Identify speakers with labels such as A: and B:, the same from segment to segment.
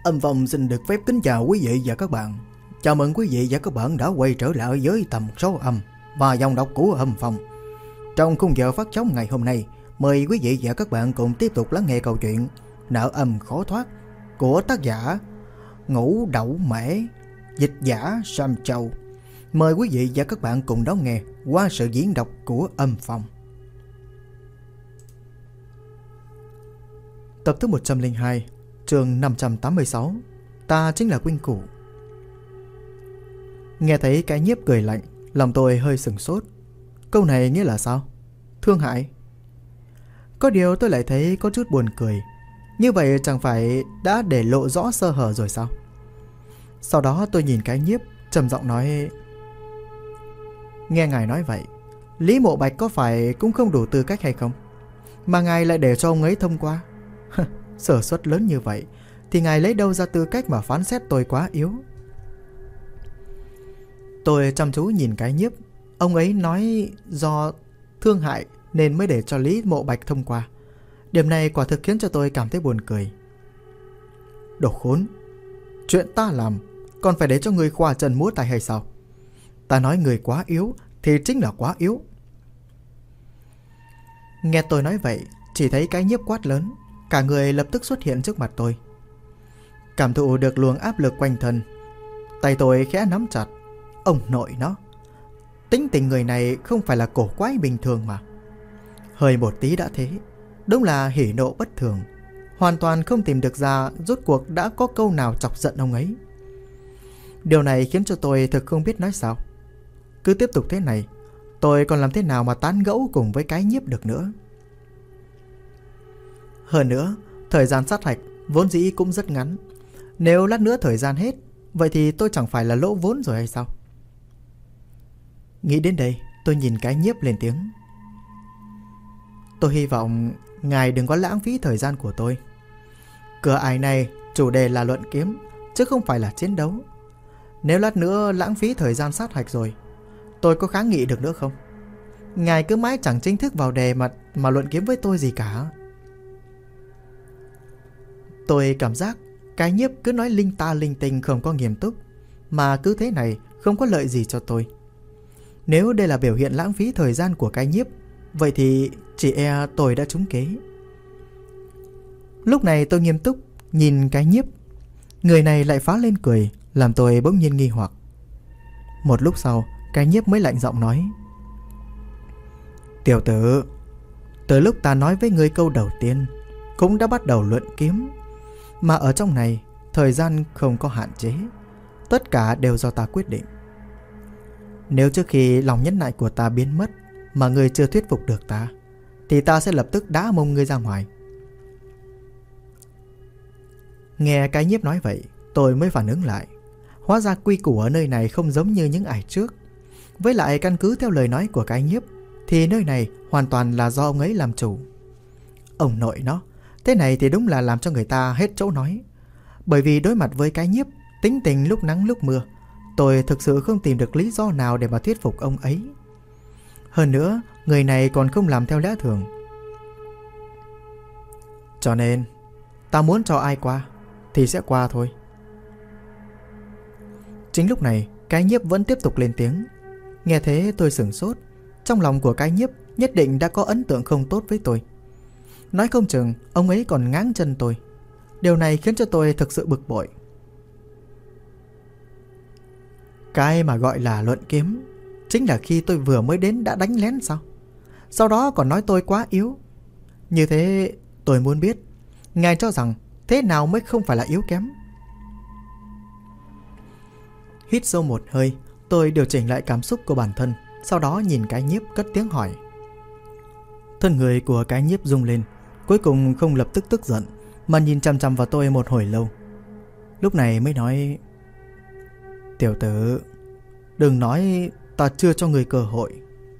A: Âm Phong xin được phép kính chào quý vị và các bạn. Chào mừng quý vị và các bạn đã quay trở lại với tầm số âm và dòng đọc của Âm Phong. Trong khung giờ phát sóng ngày hôm nay, mời quý vị và các bạn cùng tiếp tục lắng nghe câu chuyện Nợ Âm Khó Thoát của tác giả Ngũ Đậu Mễ, dịch giả Sam Châu. Mời quý vị và các bạn cùng đón nghe qua sự diễn đọc của Âm Phong. Tập thứ 102, chương 586. Ta chính là Quynh Cụ. Nghe thấy cái Nhiếp cười lạnh, lòng tôi hơi sửng sốt. Câu này nghĩa là sao? Thương hại? Có điều tôi lại thấy có chút buồn cười. Như vậy chẳng phải đã để lộ rõ sơ hở rồi sao? Sau đó tôi nhìn cái Nhiếp, trầm giọng nói: Nghe ngài nói vậy, Lý Mộ Bạch có phải cũng không đủ tư cách hay không, mà ngài lại để cho ông ấy thông qua? Sở suất lớn như vậy thì ngài lấy đâu ra tư cách mà phán xét tôi quá yếu? Tôi chăm chú nhìn cái Nhiếp. Ông ấy nói do thương hại nên mới để cho Lý Mộ Bạch thông qua. Điểm này quả thực khiến cho tôi cảm thấy buồn cười. Đồ khốn! Chuyện ta làm còn phải để cho người khoa chân múa tay hay sao? Ta nói người quá yếu thì chính là quá yếu. Nghe tôi nói vậy, chỉ thấy cái Nhiếp quát lớn, cả người lập tức xuất hiện trước mặt tôi. Cảm thụ được luồng áp lực quanh thân, tay tôi khẽ nắm chặt. Ông nội nó, tính tình người này không phải là cổ quái bình thường mà. Hơi một tí đã thế, đúng là hỉ nộ bất thường. Hoàn toàn không tìm được ra rốt cuộc đã có câu nào chọc giận ông ấy. Điều này khiến cho tôi thực không biết nói sao. Cứ tiếp tục thế này, tôi còn làm thế nào mà tán gẫu cùng với cái Nhiếp được nữa. Hơn nữa, thời gian sát hạch vốn dĩ cũng rất ngắn. Nếu lát nữa thời gian hết, vậy thì tôi chẳng phải là lỗ vốn rồi hay sao? Nghĩ đến đây, tôi nhìn cái Nhiếp lên tiếng: Tôi hy vọng ngài đừng có lãng phí thời gian của tôi. Cửa ải này chủ đề là luận kiếm, chứ không phải là chiến đấu. Nếu lát nữa lãng phí thời gian sát hạch rồi, tôi có kháng nghị được nữa không? Ngài cứ mãi chẳng chính thức vào đề mà luận kiếm với tôi gì cả. Tôi cảm giác cái Nhiếp cứ nói linh ta linh tinh, không có nghiêm túc, mà cứ thế này không có lợi gì cho tôi. Nếu đây là biểu hiện lãng phí thời gian của cái Nhiếp, vậy thì chỉ e tôi đã trúng kế. Lúc này tôi nghiêm túc nhìn cái Nhiếp. Người này lại phá lên cười, làm tôi bỗng nhiên nghi hoặc. Một lúc sau, cái Nhiếp mới lạnh giọng nói: Tiểu tử, từ lúc ta nói với ngươi câu đầu tiên cũng đã bắt đầu luận kiếm. Mà ở trong này, thời gian không có hạn chế, tất cả đều do ta quyết định. Nếu trước khi lòng nhẫn nại của ta biến mất mà ngươi chưa thuyết phục được ta, thì ta sẽ lập tức đá mông ngươi ra ngoài. Nghe cái Nhiếp nói vậy, tôi mới phản ứng lại. Hóa ra quy củ ở nơi này không giống như những ải trước. Với lại căn cứ theo lời nói của cái Nhiếp, thì nơi này hoàn toàn là do ông ấy làm chủ. Ông nội nó, thế này thì đúng là làm cho người ta hết chỗ nói. Bởi vì đối mặt với cái Nhiếp, tính tình lúc nắng lúc mưa, tôi thực sự không tìm được lý do nào để mà thuyết phục ông ấy. Hơn nữa, người này còn không làm theo lẽ thường. Cho nên, ta muốn cho ai qua thì sẽ qua thôi. Chính lúc này, cái Nhiếp vẫn tiếp tục lên tiếng. Nghe thế tôi sửng sốt. Trong lòng của cái Nhiếp nhất định đã có ấn tượng không tốt với tôi. Nói không chừng ông ấy còn ngáng chân tôi. Điều này khiến cho tôi thực sự bực bội. Cái mà gọi là luận kiếm chính là khi tôi vừa mới đến đã đánh lén sao? Sau đó còn nói tôi quá yếu. Như thế tôi muốn biết ngài cho rằng thế nào mới không phải là yếu kém? Hít sâu một hơi, tôi điều chỉnh lại cảm xúc của bản thân. Sau đó nhìn cái Nhiếp cất tiếng hỏi. Thân người của cái Nhiếp rung lên, cuối cùng không lập tức tức giận, mà nhìn chằm chằm vào tôi một hồi lâu. Lúc này mới nói: Tiểu tử, đừng nói ta chưa cho người cơ hội.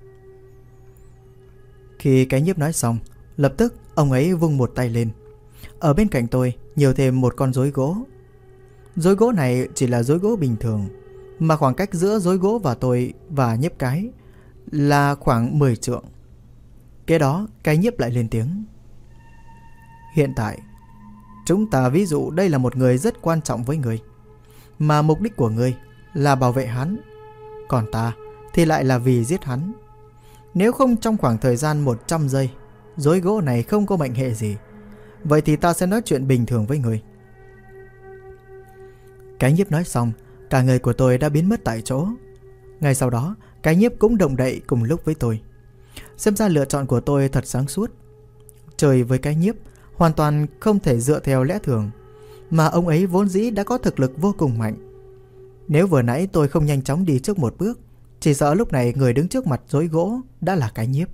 A: Khi cái Nhiếp nói xong, lập tức ông ấy vung một tay lên. Ở bên cạnh tôi nhiều thêm một con rối gỗ. Rối gỗ này chỉ là rối gỗ bình thường, mà khoảng cách giữa rối gỗ và tôi và Nhiếp cái là khoảng 10 trượng. Kế đó cái Nhiếp lại lên tiếng: Hiện tại Chúng ta ví dụ đây là một người rất quan trọng với người, mà mục đích của ngươi là bảo vệ hắn, còn ta thì lại là vì giết hắn. Nếu không trong khoảng thời gian 100 giây rối gỗ này không có mệnh hệ gì, vậy thì ta sẽ nói chuyện bình thường với người. Cái nhiếp nói xong, cả người của tôi đã biến mất tại chỗ. Ngay sau đó, cái nhiếp cũng động đậy cùng lúc với tôi. Xem ra lựa chọn của tôi thật sáng suốt. Chơi với cái nhiếp hoàn toàn không thể dựa theo lẽ thường, mà ông ấy vốn dĩ đã có thực lực vô cùng mạnh. Nếu vừa nãy tôi không nhanh chóng đi trước một bước, chỉ sợ lúc này người đứng trước mặt rối gỗ đã là cái nhiếp.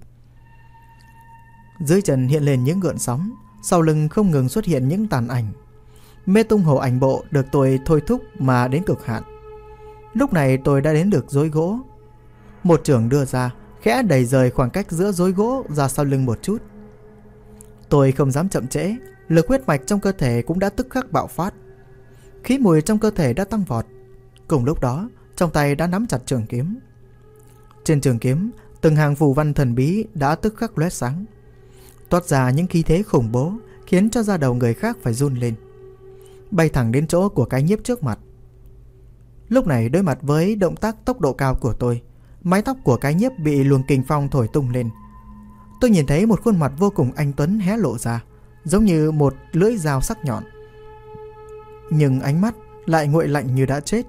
A: Dưới chân hiện lên những gợn sóng, sau lưng không ngừng xuất hiện những tàn ảnh. Mê tung hồ ảnh bộ được tôi thôi thúc mà đến cực hạn. Lúc này tôi đã đến được rối gỗ. Một chưởng đưa ra, khẽ đẩy rời khoảng cách giữa rối gỗ ra sau lưng một chút. Tôi không dám chậm trễ, lực huyết mạch trong cơ thể cũng đã tức khắc bạo phát. Khí mùi trong cơ thể đã tăng vọt. Cùng lúc đó, trong tay đã nắm chặt trường kiếm. Trên trường kiếm, từng hàng phù văn thần bí đã tức khắc lóe sáng, toát ra những khí thế khủng bố, khiến cho da đầu người khác phải run lên, bay thẳng đến chỗ của cái nhiếp trước mặt. Lúc này đối mặt với động tác tốc độ cao của tôi, mái tóc của cái nhiếp bị luồng kình phong thổi tung lên. Tôi nhìn thấy một khuôn mặt vô cùng anh tuấn hé lộ ra, giống như một lưỡi dao sắc nhọn, nhưng ánh mắt lại nguội lạnh như đã chết,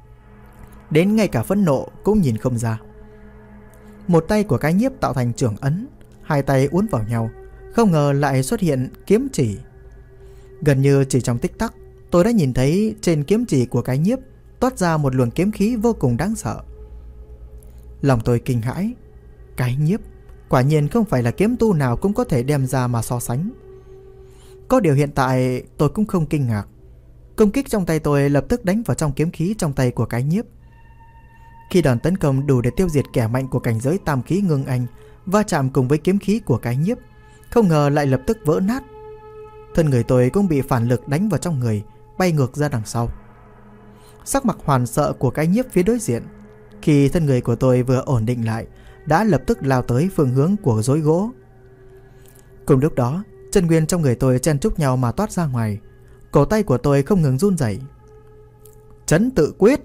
A: đến ngay cả phẫn nộ cũng nhìn không ra. Một tay của cái nhiếp tạo thành chưởng ấn, hai tay uốn vào nhau, không ngờ lại xuất hiện kiếm chỉ. Gần như chỉ trong tích tắc, tôi đã nhìn thấy trên kiếm chỉ của cái nhiếp toát ra một luồng kiếm khí vô cùng đáng sợ. Lòng tôi kinh hãi. Cái nhiếp quả nhiên không phải là kiếm tu nào cũng có thể đem ra mà so sánh. Có điều hiện tại tôi cũng không kinh ngạc. Công kích trong tay tôi lập tức đánh vào trong kiếm khí trong tay của cái nhiếp. Khi đòn tấn công đủ để tiêu diệt kẻ mạnh của cảnh giới tam khí ngưng anh va chạm cùng với kiếm khí của cái nhiếp, không ngờ lại lập tức vỡ nát. Thân người tôi cũng bị phản lực đánh vào trong người, bay ngược ra đằng sau. Sắc mặt hoảng sợ của cái nhiếp phía đối diện, khi thân người của tôi vừa ổn định lại, đã lập tức lao tới phương hướng của rối gỗ. Cùng lúc đó, chân nguyên trong người tôi chen chúc nhau mà toát ra ngoài. Cổ tay của tôi không ngừng run rẩy. Trấn tự quyết!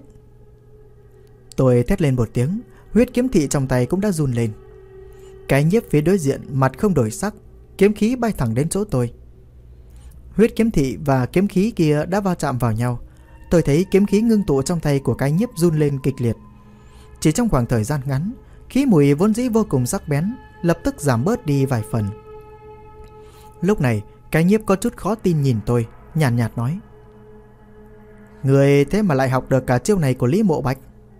A: Tôi thét lên một tiếng, huyết kiếm thị trong tay cũng đã run lên. Cái nhiếp phía đối diện mặt không đổi sắc, kiếm khí bay thẳng đến chỗ tôi. Huyết kiếm thị và kiếm khí kia đã va chạm vào nhau. Tôi thấy kiếm khí ngưng tụ trong tay của cái nhiếp run lên kịch liệt. Chỉ trong khoảng thời gian ngắn, khí mùi vốn dĩ vô cùng sắc bén lập tức giảm bớt đi vài phần. Lúc này, cái nhiếp có chút khó tin nhìn tôi, nhàn nhạt nói: Người thế mà lại học được cả chiêu này của Lý Mộ Bạch?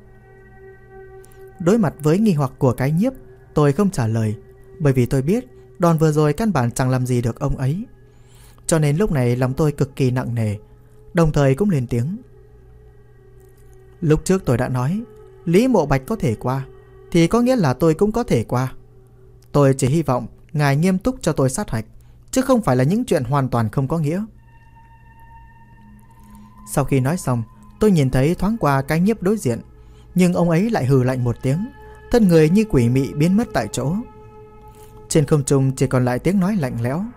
A: Đối mặt với nghi hoặc của cái nhiếp, tôi không trả lời, bởi vì tôi biết đòn vừa rồi căn bản chẳng làm gì được ông ấy. Cho nên lúc này lòng tôi cực kỳ nặng nề, đồng thời cũng lên tiếng: Lúc trước tôi đã nói, Lý Mộ Bạch có thể qua, thì có nghĩa là tôi cũng có thể qua. Tôi chỉ hy vọng ngài nghiêm túc cho tôi sát hạch, chứ không phải là những chuyện hoàn toàn không có nghĩa. Sau khi nói xong, tôi nhìn thấy thoáng qua cái nhiếp đối diện, nhưng ông ấy lại hừ lạnh một tiếng, thân người như quỷ mị biến mất tại chỗ. Trên không trung chỉ còn lại tiếng nói lạnh lẽo: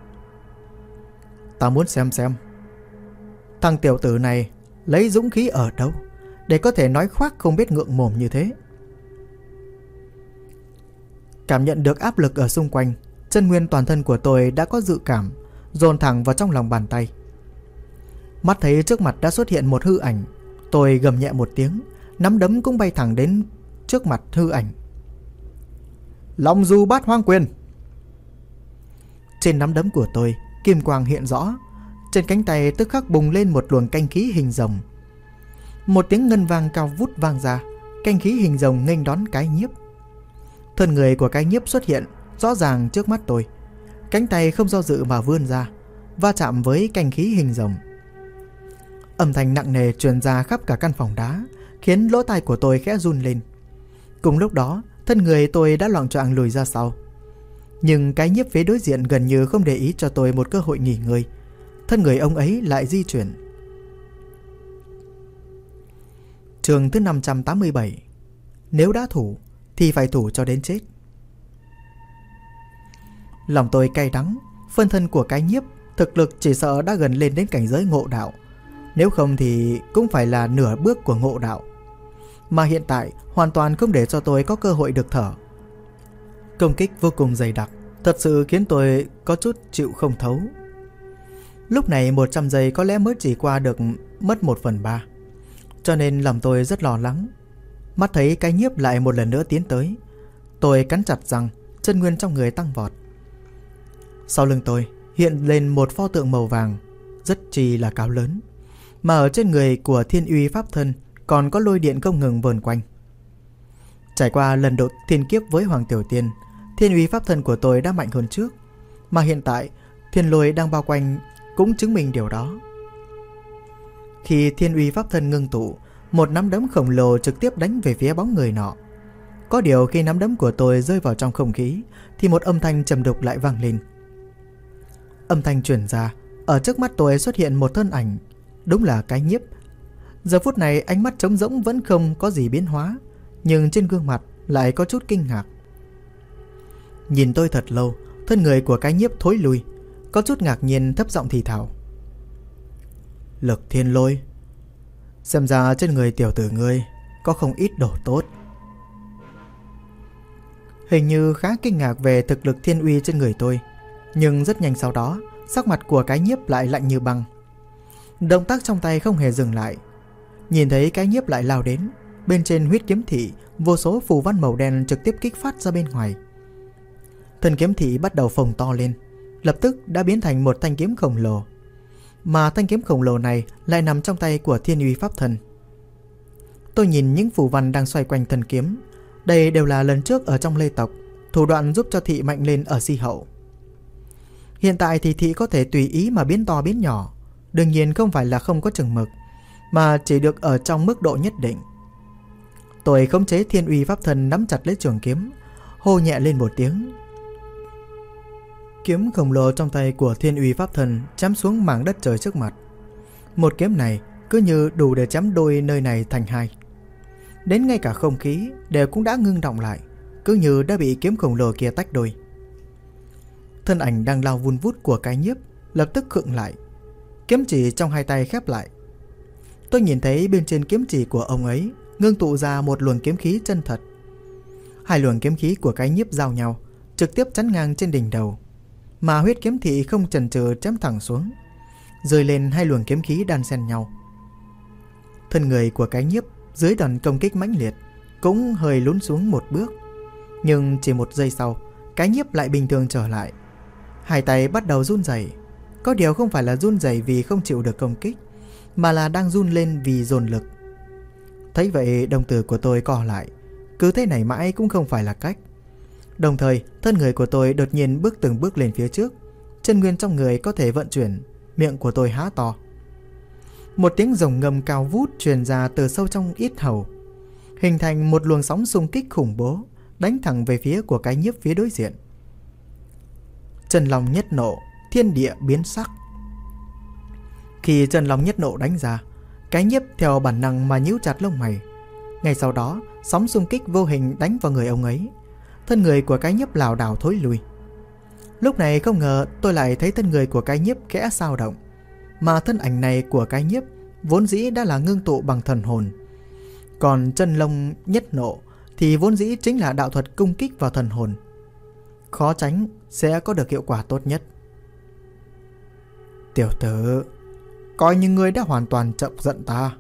A: Ta muốn xem thằng tiểu tử này lấy dũng khí ở đâu để có thể nói khoác không biết ngượng mồm như thế. Cảm nhận được áp lực ở xung quanh, chân nguyên toàn thân của tôi đã có dự cảm, dồn thẳng vào trong lòng bàn tay. Mắt thấy trước mặt đã xuất hiện một hư ảnh, tôi gầm nhẹ một tiếng, nắm đấm cũng bay thẳng đến trước mặt hư ảnh. Long du bát hoang quyền! Trên nắm đấm của tôi, kim quang hiện rõ, trên cánh tay tức khắc bùng lên một luồng canh khí hình rồng. Một tiếng ngân vang cao vút vang ra, canh khí hình rồng nghênh đón cái nhiếp. Thân người của cái nhiếp xuất hiện rõ ràng trước mắt tôi, cánh tay không do dự mà vươn ra, va chạm với canh khí hình rồng. Âm thanh nặng nề truyền ra khắp cả căn phòng đá, khiến lỗ tai của tôi khẽ run lên. Cùng lúc đó, thân người tôi đã loạng choạng lùi ra sau. Nhưng cái nhiếp phía đối diện gần như không để ý cho tôi một cơ hội nghỉ ngơi. Thân người ông ấy lại di chuyển. Chương thứ 587. Nếu đã thủ thì phải thủ cho đến chết. Lòng tôi cay đắng, phân thân của cái nhiếp thực lực chỉ sợ đã gần lên đến cảnh giới ngộ đạo. Nếu không thì cũng phải là nửa bước của ngộ đạo. Mà hiện tại hoàn toàn không để cho tôi có cơ hội được thở. Công kích vô cùng dày đặc, thật sự khiến tôi có chút chịu không thấu. Lúc này 100 giây có lẽ mới chỉ qua được mất 1/3, cho nên lòng tôi rất lo lắng. Mắt thấy cái nhiếp lại một lần nữa tiến tới, tôi cắn chặt răng, chân nguyên trong người tăng vọt. Sau lưng tôi hiện lên một pho tượng màu vàng, rất chi là cao lớn, mà ở trên người của Thiên Uy Pháp Thân còn có lôi điện không ngừng vờn quanh. Trải qua lần độ thiên kiếp với Hoàng Tiểu Tiên, Thiên Uy Pháp Thân của tôi đã mạnh hơn trước, mà hiện tại thiên lôi đang bao quanh cũng chứng minh điều đó. Khi Thiên Uy Pháp Thân ngưng tụ, một nắm đấm khổng lồ trực tiếp đánh về phía bóng người nọ. Có điều khi nắm đấm của tôi rơi vào trong không khí thì một âm thanh trầm đục lại vang lên. Âm thanh truyền ra, ở trước mắt tôi xuất hiện một thân ảnh, đúng là cái nhiếp. Giờ phút này ánh mắt trống rỗng vẫn không có gì biến hóa, nhưng trên gương mặt lại có chút kinh ngạc. Nhìn tôi thật lâu, thân người của cái nhiếp thối lui, có chút ngạc nhiên thấp giọng thì thào. Lực thiên lôi, xem ra trên người tiểu tử ngươi có không ít đồ tốt. Hình như khá kinh ngạc về thực lực thiên uy trên người tôi, nhưng rất nhanh sau đó sắc mặt của cái nhiếp lại lạnh như băng. Động tác trong tay không hề dừng lại. Nhìn thấy cái nhiếp lại lao đến, bên trên huyết kiếm thị vô số phù văn màu đen trực tiếp kích phát ra bên ngoài. Thân kiếm thị bắt đầu phồng to lên, lập tức đã biến thành một thanh kiếm khổng lồ. Mà thanh kiếm khổng lồ này lại nằm trong tay của Thiên Uy Pháp Thân. Tôi nhìn những phù văn đang xoay quanh thân kiếm. Đây đều là lần trước ở trong Lê tộc, thủ đoạn giúp cho thị mạnh lên ở Si hậu. Hiện tại thì thị có thể tùy ý mà biến to biến nhỏ, đương nhiên không phải là không có chừng mực, mà chỉ được ở trong mức độ nhất định. Tôi khống chế Thiên Uy Pháp Thân nắm chặt lấy trường kiếm, hô nhẹ lên một tiếng. Kiếm khổng lồ trong tay của Thiên Uy Pháp Thân chém xuống mảng đất trời trước mặt. Một kiếm này cứ như đủ để chém đôi nơi này thành hai. Đến ngay cả không khí đều cũng đã ngưng động lại, cứ như đã bị kiếm khổng lồ kia tách đôi. Thân ảnh đang lao vun vút của cái nhiếp lập tức khựng lại, kiếm chỉ trong hai tay khép lại. Tôi nhìn thấy bên trên kiếm chỉ của ông ấy ngưng tụ ra một luồng kiếm khí chân thật. Hai luồng kiếm khí của cái nhiếp giao nhau, trực tiếp chắn ngang trên đỉnh đầu, mà huyết kiếm thị không chần chừ chém thẳng xuống, rơi lên hai luồng kiếm khí đan xen nhau. Thân người của cái nhiếp dưới đòn công kích mãnh liệt cũng hơi lún xuống một bước, nhưng chỉ một giây sau, cái nhiếp lại bình thường trở lại. Hai tay bắt đầu run rẩy, có điều không phải là run rẩy vì không chịu được công kích, mà là đang run lên vì dồn lực. Thấy vậy, đồng tử của tôi co lại, cứ thế này mãi cũng không phải là cách. Đồng thời, thân người của tôi đột nhiên bước từng bước lên phía trước, chân nguyên trong người có thể vận chuyển, miệng của tôi há to. Một tiếng rồng ngầm cao vút truyền ra từ sâu trong yết hầu, hình thành một luồng sóng xung kích khủng bố, đánh thẳng về phía của cái nhiếp phía đối diện. Chân long nhất nộ, thiên địa biến sắc. Khi chân long nhất nộ đánh ra, cái nhiếp theo bản năng mà nhíu chặt lông mày. Ngay sau đó, sóng xung kích vô hình đánh vào người ông ấy. Thân người của cái nhiếp lảo đảo thối lui. Lúc này không ngờ tôi lại thấy thân người của cái nhiếp khẽ dao động, mà thân ảnh này của cái nhiếp vốn dĩ đã là ngưng tụ bằng thần hồn, còn chân long nhất nộ thì vốn dĩ chính là đạo thuật công kích vào thần hồn, khó tránh sẽ có được hiệu quả tốt nhất. Tiểu tử, coi như ngươi đã hoàn toàn chọc giận ta.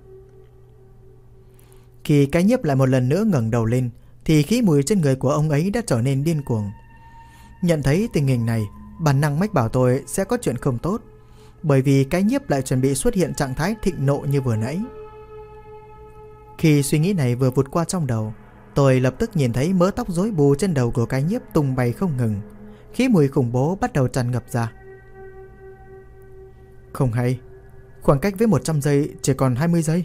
A: Khi cái nhiếp lại một lần nữa ngẩng đầu lên thì khí mùi trên người của ông ấy đã trở nên điên cuồng. Nhận thấy tình hình này, bản năng mách bảo tôi sẽ có chuyện không tốt, bởi vì cái nhiếp lại chuẩn bị xuất hiện trạng thái thịnh nộ như vừa nãy. Khi suy nghĩ này vừa vụt qua trong đầu, tôi lập tức nhìn thấy mớ tóc rối bù trên đầu của cái nhiếp tung bay không ngừng, khí mùi khủng bố bắt đầu tràn ngập ra. Không hay, khoảng cách với 100 giây chỉ còn 20 giây.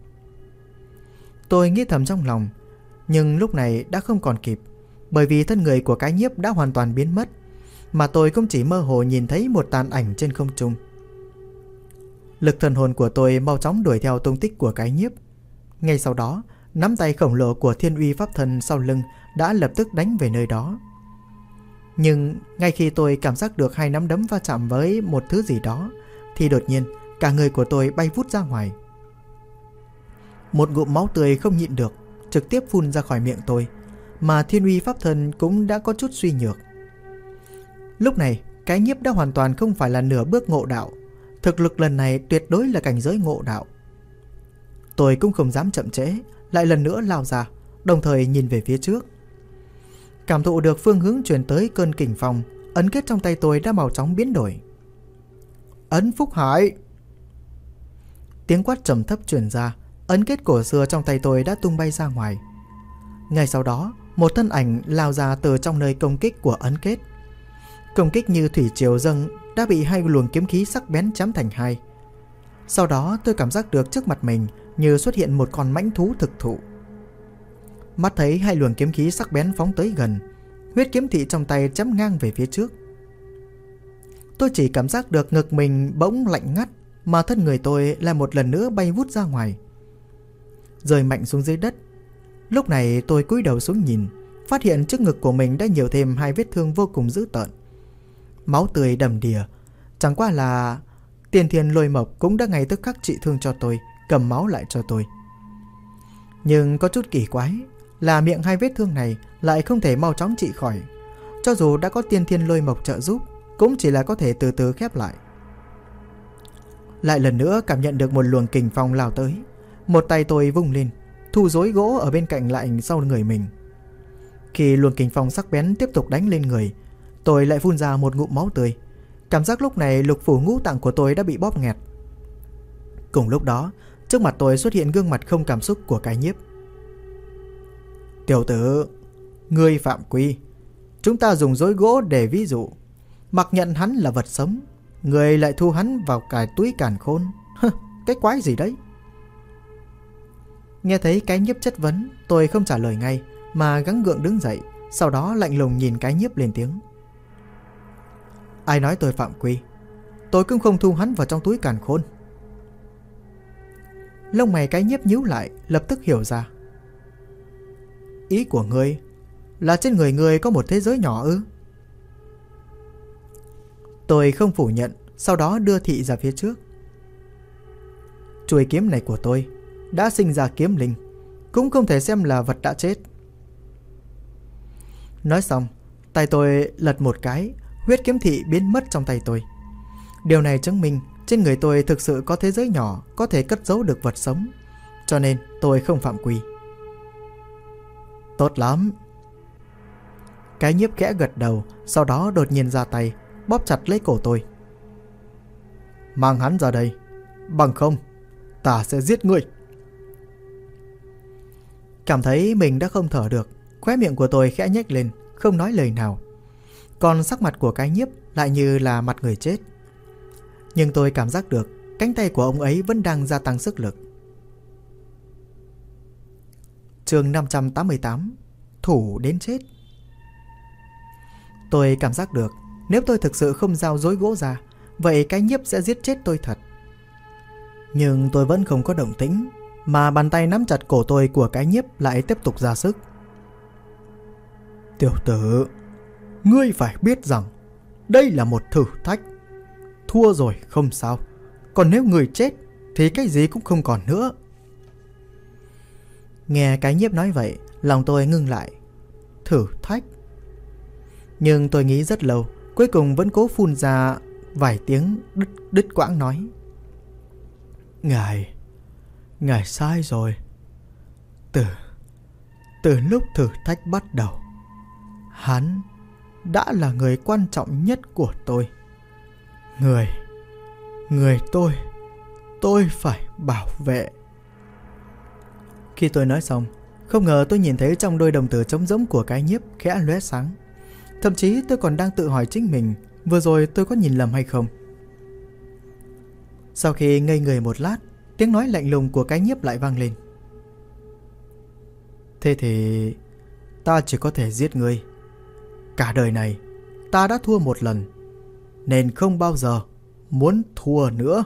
A: Tôi nghĩ thầm trong lòng, nhưng lúc này đã không còn kịp, bởi vì thân người của cái nhiếp đã hoàn toàn biến mất, mà tôi cũng chỉ mơ hồ nhìn thấy một tàn ảnh trên không trung. Lực thần hồn của tôi mau chóng đuổi theo tung tích của cái nhiếp. Ngay sau đó, nắm tay khổng lồ của Thiên Uy Pháp Thân sau lưng đã lập tức đánh về nơi đó. Nhưng ngay khi tôi cảm giác được hai nắm đấm va chạm với một thứ gì đó, thì đột nhiên cả người của tôi bay vút ra ngoài. Một ngụm máu tươi không nhịn được trực tiếp phun ra khỏi miệng tôi, mà thiên uy pháp thân cũng đã có chút suy nhược. Lúc này cái nhiếp đã hoàn toàn không phải là nửa bước ngộ đạo. Thực lực lần này tuyệt đối là cảnh giới ngộ đạo. Tôi cũng không dám chậm trễ, lại lần nữa lao ra, đồng thời nhìn về phía trước. Cảm thụ được phương hướng truyền tới cơn kình phong, ấn kết trong tay tôi đã mau chóng biến đổi. Ấn Phúc Hải! Tiếng quát trầm thấp truyền ra, ấn kết cổ xưa trong tay tôi đã tung bay ra ngoài. Ngay sau đó, một thân ảnh lao ra từ trong nơi công kích của ấn kết. Công kích như thủy triều dâng đã bị hai luồng kiếm khí sắc bén chém thành hai. Sau đó tôi cảm giác được trước mặt mình như xuất hiện một con mãnh thú thực thụ. Mắt thấy hai luồng kiếm khí sắc bén phóng tới gần, huyết kiếm thị trong tay chém ngang về phía trước. Tôi chỉ cảm giác được ngực mình bỗng lạnh ngắt, mà thân người tôi lại một lần nữa bay vút ra ngoài, rơi mạnh xuống dưới đất. Lúc này tôi cúi đầu xuống nhìn, phát hiện trước ngực của mình đã nhiều thêm hai vết thương vô cùng dữ tợn. Máu tươi đầm đìa. Chẳng qua là Tiên Thiên Lôi Mộc cũng đã ngay tức khắc trị thương cho tôi, cầm máu lại cho tôi. Nhưng có chút kỳ quái là miệng hai vết thương này lại không thể mau chóng trị khỏi. Cho dù đã có Tiên Thiên Lôi Mộc trợ giúp, cũng chỉ là có thể từ từ khép lại. Lại lần nữa cảm nhận được một luồng kình phong lao tới. Một tay tôi vung lên, thu rối gỗ ở bên cạnh lại sau người mình. Khi luồng kình phong sắc bén tiếp tục đánh lên người, tôi lại phun ra một ngụm máu tươi. Cảm giác lúc này lục phủ ngũ tạng của tôi đã bị bóp nghẹt. Cùng lúc đó, trước mặt tôi xuất hiện gương mặt không cảm xúc của cái nhiếp. Tiểu tử, ngươi phạm quy. Chúng ta dùng rối gỗ để ví dụ, mặc nhận hắn là vật sống, ngươi lại thu hắn vào cái túi càn khôn. Cái quái gì đấy? Nghe thấy cái nhiếp chất vấn, tôi không trả lời ngay, mà gắng gượng đứng dậy. Sau đó lạnh lùng nhìn cái nhiếp lên tiếng. Ai nói tôi phạm quy? Tôi cũng không thu hắn vào trong túi càn khôn. Lông mày cái nhiếp nhíu lại, lập tức hiểu ra. Ý của ngươi là trên người ngươi có một thế giới nhỏ ư? Tôi không phủ nhận, sau đó đưa thị ra phía trước. Chuôi kiếm này của tôi đã sinh ra kiếm linh, cũng không thể xem là vật đã chết. Nói xong, tay tôi lật một cái, huyết kiếm thị biến mất trong tay tôi. Điều này chứng minh trên người tôi thực sự có thế giới nhỏ có thể cất giấu được vật sống, cho nên tôi không phạm quy. Tốt lắm. Cái nhiếp khẽ gật đầu, sau đó đột nhiên ra tay, bóp chặt lấy cổ tôi. Mang hắn ra đây, bằng không ta sẽ giết ngươi. Cảm thấy mình đã không thở được, khóe miệng của tôi khẽ nhếch lên, không nói lời nào. Còn sắc mặt của cái nhiếp lại như là mặt người chết. Nhưng tôi cảm giác được cánh tay của ông ấy vẫn đang gia tăng sức lực. Chương 588, thủ đến chết. Tôi cảm giác được nếu tôi thực sự không giao rối gỗ ra, vậy cái nhiếp sẽ giết chết tôi thật. Nhưng tôi vẫn không có động tĩnh, mà bàn tay nắm chặt cổ tôi của cái nhiếp lại tiếp tục ra sức. Tiểu tử, ngươi phải biết rằng đây là một thử thách. Thua rồi không sao, còn nếu người chết thì cái gì cũng không còn nữa. Nghe cái nhiếp nói vậy, lòng tôi ngưng lại. Thử thách. Nhưng tôi nghĩ rất lâu, cuối cùng vẫn cố phun ra vài tiếng đứt quãng nói. Ngài sai rồi. Từ lúc thử thách bắt đầu, hắn đã là người quan trọng nhất của tôi. Người tôi phải bảo vệ. Khi tôi nói xong, không ngờ tôi nhìn thấy trong đôi đồng tử trống rỗng của cái nhiếp khẽ lóe sáng. Thậm chí tôi còn đang tự hỏi chính mình, vừa rồi tôi có nhìn lầm hay không. Sau khi ngây người một lát, tiếng nói lạnh lùng của cái nhiếp lại vang lên. Thế thì ta chỉ có thể giết ngươi. Cả đời này ta đã thua một lần, nên không bao giờ muốn thua nữa.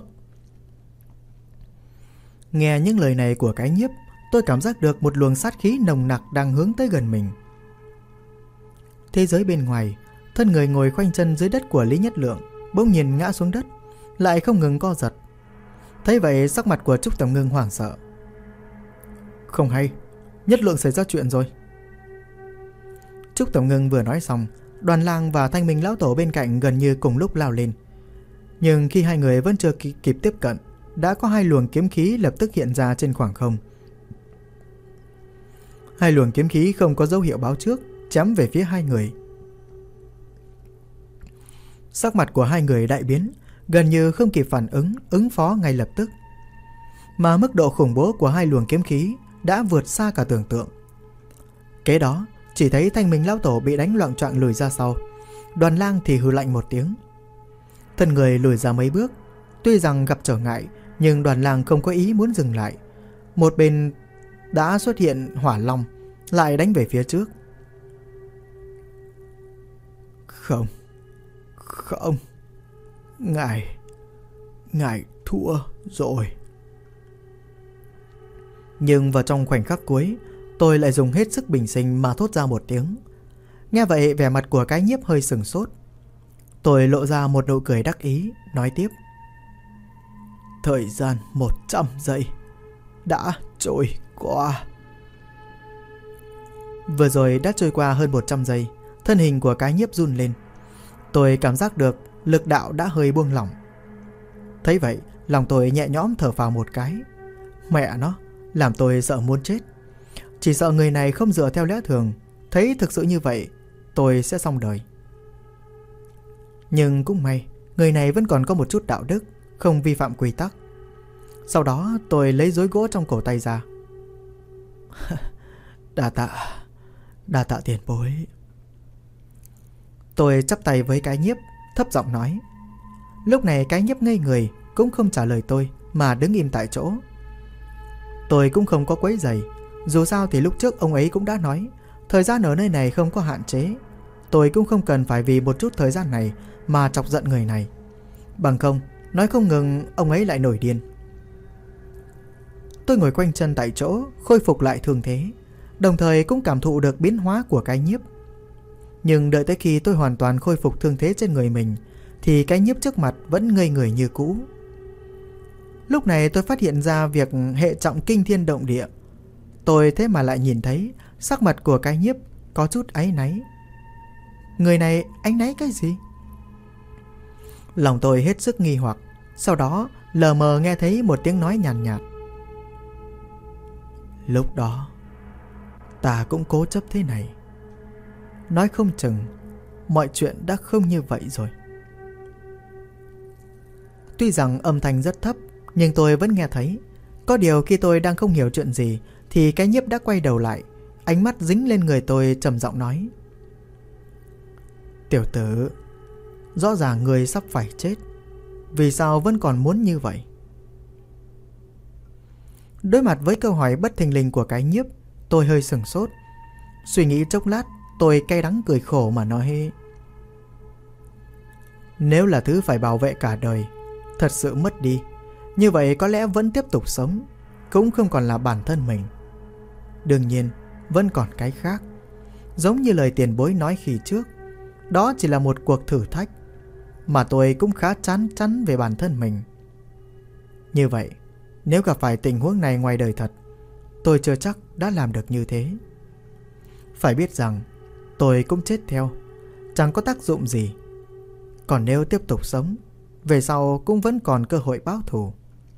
A: Nghe những lời này của cái nhiếp, tôi cảm giác được một luồng sát khí nồng nặc đang hướng tới gần mình. Thế giới bên ngoài, Thân người ngồi khoanh chân dưới đất của Lý Nhất Lượng bỗng nhiên ngã xuống đất, lại không ngừng co giật. Thấy vậy sắc mặt của Trúc Tầm Ngưng hoảng sợ. Không hay, Nhất Lượng xảy ra chuyện rồi. Trúc Tầm Ngưng vừa nói xong, Đoàn Lang và Thanh Minh lão tổ bên cạnh gần như cùng lúc lao lên. Nhưng khi hai người vẫn chưa kịp tiếp cận, đã có hai luồng kiếm khí lập tức hiện ra trên khoảng không. Hai luồng kiếm khí không có dấu hiệu báo trước, chém về phía hai người. Sắc mặt của hai người đại biến, gần như không kịp phản ứng phó ngay lập tức. Mà mức độ khủng bố của hai luồng kiếm khí đã vượt xa cả tưởng tượng. Kế đó, chỉ thấy Thanh Minh lão tổ bị đánh loạng choạng lùi ra sau. Đoàn Lang thì hừ lạnh một tiếng. Thân người lùi ra mấy bước. Tuy rằng gặp trở ngại, nhưng Đoàn Lang không có ý muốn dừng lại. Một bên đã xuất hiện hỏa long, lại đánh về phía trước. Không, Ngài thua rồi. Nhưng vào trong khoảnh khắc cuối, tôi lại dùng hết sức bình sinh mà thốt ra một tiếng. Nghe vậy vẻ mặt của Cái Nhiếp hơi sừng sốt. Tôi lộ ra một nụ cười đắc ý, nói tiếp. Thời gian 100 giây đã trôi qua. Vừa rồi đã trôi qua hơn 100 giây, thân hình của Cái Nhiếp run lên. Tôi cảm giác được lực đạo đã hơi buông lỏng. Thấy vậy, lòng tôi nhẹ nhõm thở phào một cái. Mẹ nó, làm tôi sợ muốn chết. Chỉ sợ người này không dựa theo lẽ thường. Thấy thực sự như vậy, tôi sẽ xong đời. Nhưng cũng may, người này vẫn còn có một chút đạo đức, không vi phạm quy tắc. Sau đó tôi lấy rối gỗ trong cổ tay ra. Đa tạ tiền bối. Tôi chắp tay với Cái Nhiếp, thấp giọng nói. Lúc này Cái Nhiếp ngây người, cũng không trả lời tôi, mà đứng im tại chỗ. Tôi cũng không có quấy rầy. Dù sao thì lúc trước ông ấy cũng đã nói, thời gian ở nơi này không có hạn chế. Tôi cũng không cần phải vì một chút thời gian này mà chọc giận người này. Bằng không, nói không ngừng ông ấy lại nổi điên. Tôi ngồi quanh chân tại chỗ, khôi phục lại thương thế, đồng thời cũng cảm thụ được biến hóa của Cái Nhiếp. Nhưng đợi tới khi tôi hoàn toàn khôi phục thương thế trên người mình, thì Cái Nhiếp trước mặt vẫn ngây người như cũ. Lúc này tôi phát hiện ra việc hệ trọng kinh thiên động địa. Tôi thế mà lại nhìn thấy sắc mặt của Cái Nhiếp có chút áy náy. Người này áy náy cái gì? Lòng tôi hết sức nghi hoặc. Sau đó lờ mờ nghe thấy một tiếng nói nhàn nhạt. Lúc đó ta cũng cố chấp thế này. Nói không chừng mọi chuyện đã không như vậy rồi. Tuy rằng âm thanh rất thấp, nhưng tôi vẫn nghe thấy. Có điều khi tôi đang không hiểu chuyện gì, thì Cái Nhiếp đã quay đầu lại, ánh mắt dính lên người tôi, trầm giọng nói. Tiểu tử, rõ ràng người sắp phải chết, vì sao vẫn còn muốn như vậy? Đối mặt với câu hỏi bất thình lình của Cái Nhiếp, tôi hơi sửng sốt. Suy nghĩ chốc lát, tôi cay đắng cười khổ mà nói. Nếu là thứ phải bảo vệ cả đời, thật sự mất đi, như vậy có lẽ vẫn tiếp tục sống, cũng không còn là bản thân mình. Đương nhiên, vẫn còn cái khác. Giống như lời tiền bối nói khi trước, đó chỉ là một cuộc thử thách, mà tôi cũng khá chán chắn về bản thân mình. Như vậy, nếu gặp phải tình huống này ngoài đời thật, tôi chưa chắc đã làm được như thế. Phải biết rằng, tôi cũng chết theo, chẳng có tác dụng gì. Còn nếu tiếp tục sống, về sau cũng vẫn còn cơ hội báo thù.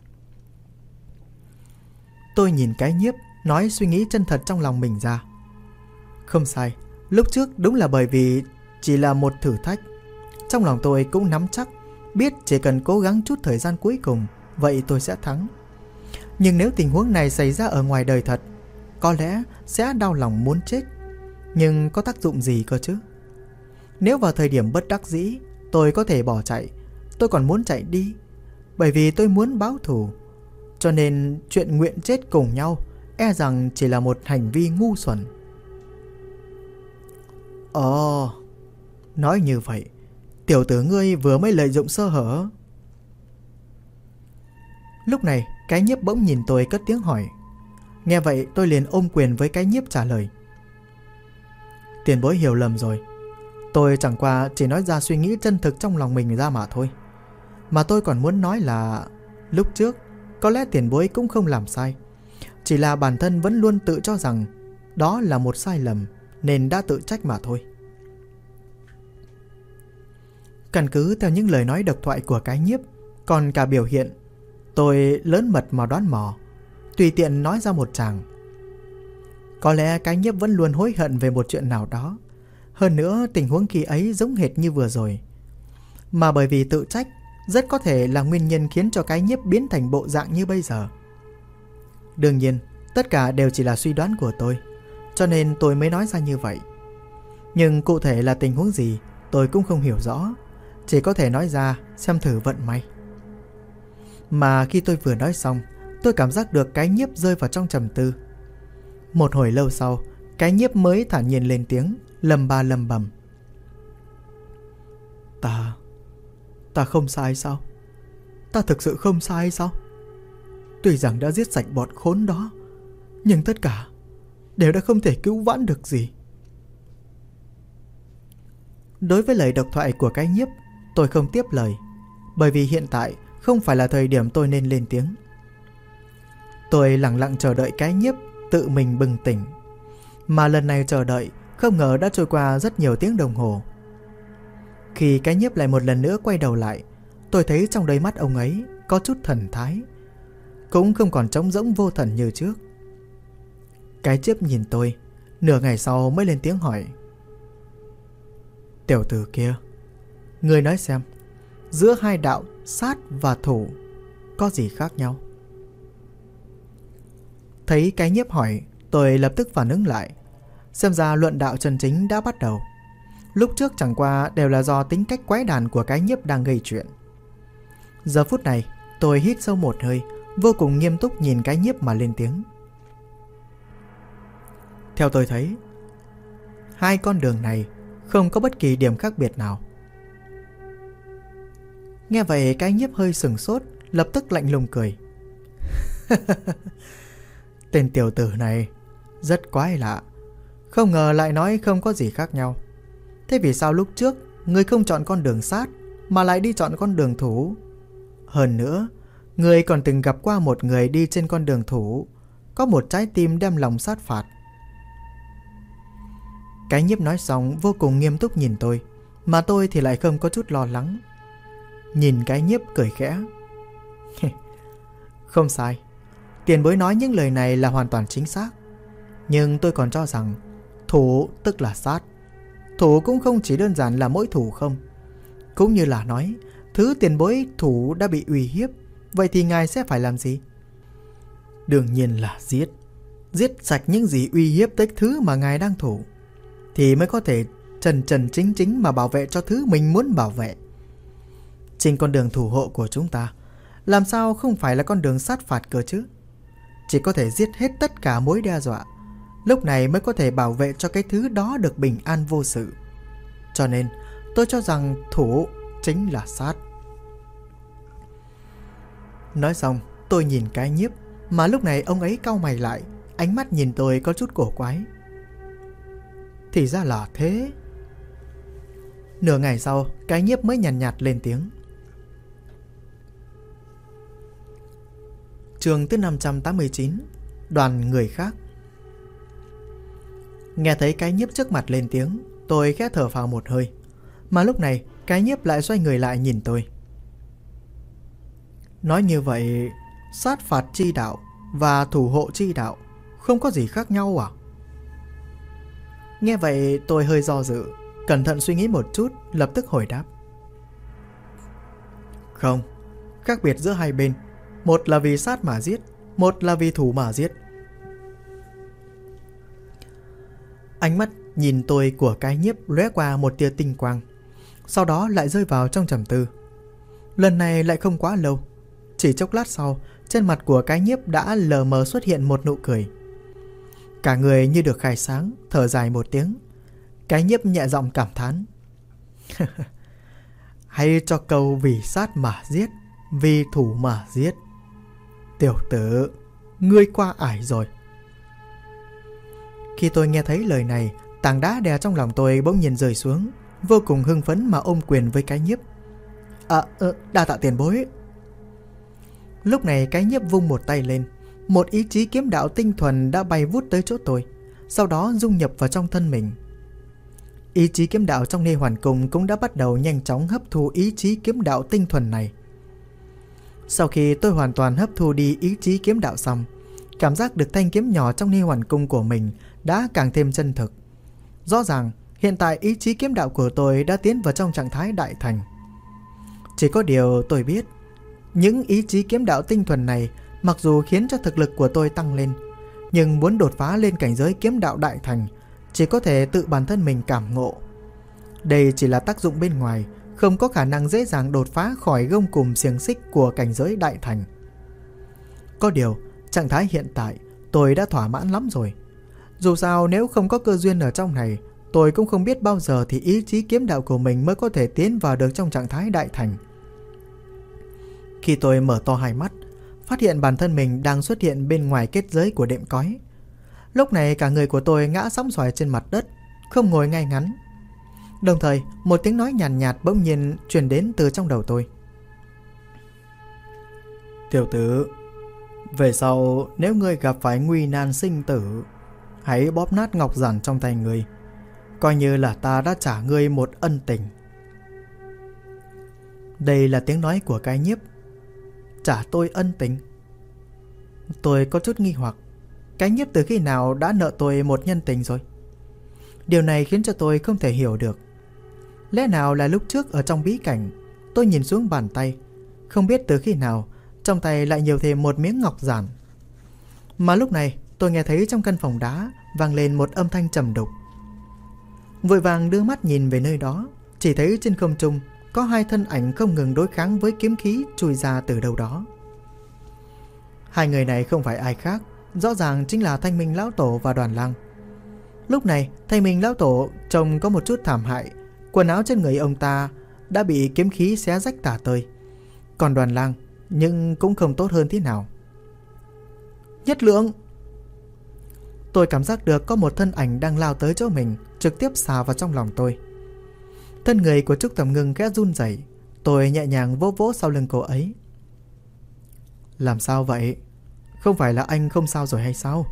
A: Tôi nhìn Cái Nhiếp, nói suy nghĩ chân thật trong lòng mình ra. Không sai, lúc trước đúng là bởi vì chỉ là một thử thách. Trong lòng tôi cũng nắm chắc, biết chỉ cần cố gắng chút thời gian cuối cùng, vậy tôi sẽ thắng. Nhưng nếu tình huống này xảy ra ở ngoài đời thật, có lẽ sẽ đau lòng muốn chết. Nhưng có tác dụng gì cơ chứ? Nếu vào thời điểm bất đắc dĩ, tôi có thể bỏ chạy, tôi còn muốn chạy đi, bởi vì tôi muốn báo thù. Cho nên chuyện nguyện chết cùng nhau e rằng chỉ là một hành vi ngu xuẩn. Ồ, nói như vậy, tiểu tử ngươi vừa mới lợi dụng sơ hở. Lúc này Cái Nhiếp bỗng nhìn tôi cất tiếng hỏi. Nghe vậy tôi liền ôm quyền với Cái Nhiếp trả lời. Tiền bối hiểu lầm rồi. Tôi chẳng qua chỉ nói ra suy nghĩ chân thực trong lòng mình ra mà thôi. Mà tôi còn muốn nói là lúc trước có lẽ tiền bối cũng không làm sai, chỉ là bản thân vẫn luôn tự cho rằng đó là một sai lầm nên đã tự trách mà thôi. Căn cứ theo những lời nói độc thoại của cái nhiếp, còn cả biểu hiện, tôi lớn mật mà đoán mò, tùy tiện nói ra một tràng. Có lẽ cái nhiếp vẫn luôn hối hận về một chuyện nào đó. Hơn nữa tình huống khi ấy giống hệt như vừa rồi. Mà bởi vì tự trách, rất có thể là nguyên nhân khiến cho cái nhiếp biến thành bộ dạng như bây giờ. Đương nhiên, tất cả đều chỉ là suy đoán của tôi, cho nên tôi mới nói ra như vậy. Nhưng cụ thể là tình huống gì tôi cũng không hiểu rõ, chỉ có thể nói ra xem thử vận may. Mà khi tôi vừa nói xong, tôi cảm giác được cái nhiếp rơi vào trong trầm tư. Một hồi lâu sau, cái nhiếp mới thản nhiên lên tiếng, lầm ba lầm bầm. Ta không sai sao? Ta thực sự không sai sao? Tuy rằng đã giết sạch bọn khốn đó, nhưng tất cả đều đã không thể cứu vãn được gì. Đối với lời độc thoại của cái nhiếp, tôi không tiếp lời, bởi vì hiện tại không phải là thời điểm tôi nên lên tiếng. Tôi lặng lặng chờ đợi cái nhiếp tự mình bừng tỉnh. Mà lần này chờ đợi không ngờ đã trôi qua rất nhiều tiếng đồng hồ. Khi cái nhiếp lại một lần nữa quay đầu lại, tôi thấy trong đôi mắt ông ấy có chút thần thái, cũng không còn trống rỗng vô thần như trước. Cái nhiếp nhìn tôi, nửa ngày sau mới lên tiếng hỏi. Tiểu tử kia, ngươi nói xem, giữa hai đạo sát và thủ có gì khác nhau? Thấy cái nhiếp hỏi, tôi lập tức phản ứng lại. Xem ra luận đạo chân chính đã bắt đầu. Lúc trước chẳng qua đều là do tính cách quái đản của cái nhiếp đang gây chuyện. Giờ phút này tôi hít sâu một hơi, vô cùng nghiêm túc nhìn cái nhiếp mà lên tiếng. Theo tôi thấy, hai con đường này không có bất kỳ điểm khác biệt nào. Nghe vậy cái nhiếp hơi sửng sốt, lập tức lạnh lùng cười. Tên tiểu tử này rất quái lạ, không ngờ lại nói không có gì khác nhau. Thế vì sao lúc trước ngươi không chọn con đường sát mà lại đi chọn con đường thủ? Hơn nữa, ngươi còn từng gặp qua một người đi trên con đường thủ, có một trái tim đem lòng sát phạt. Cái nhiếp nói xong vô cùng nghiêm túc nhìn tôi, mà tôi thì lại không có chút lo lắng. Nhìn cái nhiếp cười khẽ. Không sai, tiền bối nói những lời này là hoàn toàn chính xác. Nhưng tôi còn cho rằng thủ tức là sát. Thủ cũng không chỉ đơn giản là mỗi thủ không. Cũng như là nói, thứ tiền bối thủ đã bị uy hiếp, vậy thì ngài sẽ phải làm gì? Đương nhiên là giết. Giết sạch những gì uy hiếp tới thứ mà ngài đang thủ, thì mới có thể trần chính chính mà bảo vệ cho thứ mình muốn bảo vệ. Trên con đường thủ hộ của chúng ta, làm sao không phải là con đường sát phạt cơ chứ? Chỉ có thể giết hết tất cả mối đe dọa, lúc này mới có thể bảo vệ cho cái thứ đó được bình an vô sự. Cho nên tôi cho rằng thủ chính là sát. Nói xong tôi nhìn cái nhiếp, mà lúc này ông ấy cau mày lại, ánh mắt nhìn tôi có chút cổ quái. Thì ra là thế. Nửa ngày sau, cái nhiếp mới nhàn nhạt lên tiếng. Chương thứ 589, đoàn người khác. Nghe thấy cái nhiếp trước mặt lên tiếng, tôi khẽ thở phào một hơi. Mà lúc này cái nhiếp lại xoay người lại nhìn tôi. Nói như vậy, sát phạt chi đạo và thủ hộ chi đạo không có gì khác nhau à? Nghe vậy tôi hơi do dự, cẩn thận suy nghĩ một chút, lập tức hồi đáp. Không, khác biệt giữa hai bên, một là vì sát mà giết, một là vì thủ mà giết. Ánh mắt nhìn tôi của cái nhiếp lóe qua một tia tinh quang, sau đó lại rơi vào trong trầm tư. Lần này lại không quá lâu, chỉ chốc lát sau, trên mặt của cái nhiếp đã lờ mờ xuất hiện một nụ cười. Cả người như được khai sáng, thở dài một tiếng. Cái nhiếp nhẹ giọng cảm thán. Hay cho câu vì sát mà giết, vì thủ mà giết. Tiểu tử, ngươi qua ải rồi. Khi tôi nghe thấy lời này, tảng đá đè trong lòng tôi bỗng nhiên rơi xuống, vô cùng hưng phấn mà ôm quyền với cái nhiếp. Đa tạ tiền bối. Lúc này cái nhiếp vung một tay lên, một ý chí kiếm đạo tinh thuần đã bay vút tới chỗ tôi, sau đó dung nhập vào trong thân mình. Ý chí kiếm đạo trong Nê Hoàn Cung cũng đã bắt đầu nhanh chóng hấp thu ý chí kiếm đạo tinh thuần này. Sau khi tôi hoàn toàn hấp thu đi ý chí kiếm đạo xong, cảm giác được thanh kiếm nhỏ trong Nê Hoàn Cung của mình đã càng thêm chân thực. Rõ ràng hiện tại ý chí kiếm đạo của tôi đã tiến vào trong trạng thái đại thành. Chỉ có điều tôi biết, những ý chí kiếm đạo tinh thuần này mặc dù khiến cho thực lực của tôi tăng lên, nhưng muốn đột phá lên cảnh giới kiếm đạo đại thành chỉ có thể tự bản thân mình cảm ngộ. Đây chỉ là tác dụng bên ngoài, không có khả năng dễ dàng đột phá khỏi gông cùm xiềng xích của cảnh giới đại thành. Có điều, trạng thái hiện tại tôi đã thỏa mãn lắm rồi. Dù sao nếu không có cơ duyên ở trong này, tôi cũng không biết bao giờ thì ý chí kiếm đạo của mình mới có thể tiến vào được trong trạng thái đại thành. Khi tôi mở to hai mắt, phát hiện bản thân mình đang xuất hiện bên ngoài kết giới của đệm cói. Lúc này cả người của tôi ngã sóng xoài trên mặt đất, không ngồi ngay ngắn. Đồng thời một tiếng nói nhàn nhạt bỗng nhiên truyền đến từ trong đầu tôi. Tiểu tử, về sau nếu ngươi gặp phải nguy nan sinh tử, hãy bóp nát ngọc giản trong tay ngươi, coi như là ta đã trả ngươi một ân tình. Đây là tiếng nói của cái nhiếp. Trả tôi ân tình? Tôi có chút nghi hoặc. Cái nhiếp từ khi nào đã nợ tôi một nhân tình rồi? Điều này khiến cho tôi không thể hiểu được. Lẽ nào là lúc trước ở trong bí cảnh, tôi nhìn xuống bàn tay, không biết từ khi nào trong tay lại nhiều thêm một miếng ngọc giản. Mà lúc này tôi nghe thấy trong căn phòng đá vang lên một âm thanh trầm đục. Vội vàng đưa mắt nhìn về nơi đó, chỉ thấy trên không trung có hai thân ảnh không ngừng đối kháng với kiếm khí chui ra từ đâu đó. Hai người này không phải ai khác, rõ ràng chính là Thanh Minh Lão Tổ và Đoàn Lang. Lúc này Thanh Minh Lão Tổ trông có một chút thảm hại, quần áo trên người ông ta đã bị kiếm khí xé rách tả tơi. Còn Đoàn Lang nhưng cũng không tốt hơn thế nào. Nhất Lượng! Tôi cảm giác được có một thân ảnh đang lao tới chỗ mình, trực tiếp xà vào trong lòng tôi. Thân người của Trúc Tầm Ngưng khẽ run rẩy. Tôi nhẹ nhàng vỗ vỗ sau lưng cô ấy. Làm sao vậy? Không phải là anh không sao rồi hay sao?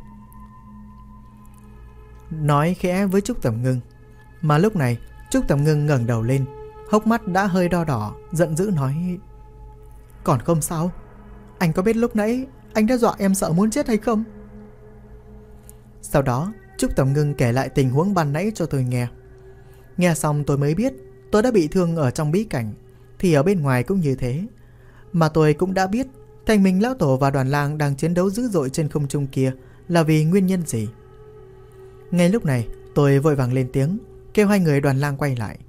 A: Nói khẽ với Trúc Tầm Ngưng. Mà lúc này Trúc Tầm Ngưng ngẩng đầu lên, hốc mắt đã hơi đỏ đỏ, giận dữ nói: Còn không sao? Anh có biết lúc nãy anh đã dọa em sợ muốn chết hay không? Sau đó Trúc Tầm Ngưng kể lại tình huống ban nãy cho tôi nghe. Nghe xong tôi mới biết tôi đã bị thương ở trong bí cảnh, thì ở bên ngoài cũng như thế. Mà tôi cũng đã biết Thanh Minh Lão Tổ và Đoàn Lang đang chiến đấu dữ dội trên không trung kia là vì nguyên nhân gì. Ngay lúc này tôi vội vàng lên tiếng, kêu hai người Đoàn Lang quay lại.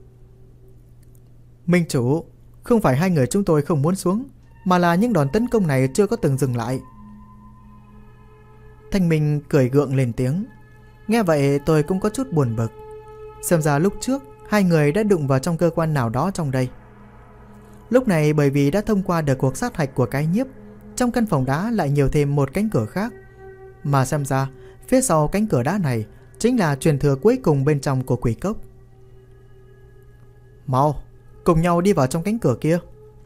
A: Minh chủ, không phải hai người chúng tôi không muốn xuống, mà là những đòn tấn công này chưa có từng dừng lại. Thanh Minh cười gượng lên tiếng. Nghe vậy tôi cũng có chút buồn bực. Xem ra lúc trước hai người đã đụng vào trong cơ quan nào đó trong đây. Lúc này bởi vì đã thông qua được cuộc sát hạch của cái nhiếp, trong căn phòng đá lại nhiều thêm một cánh cửa khác. Mà xem ra phía sau cánh cửa đá này chính là truyền thừa cuối cùng bên trong của quỷ cốc. Mau, cùng nhau đi vào trong cánh cửa kia.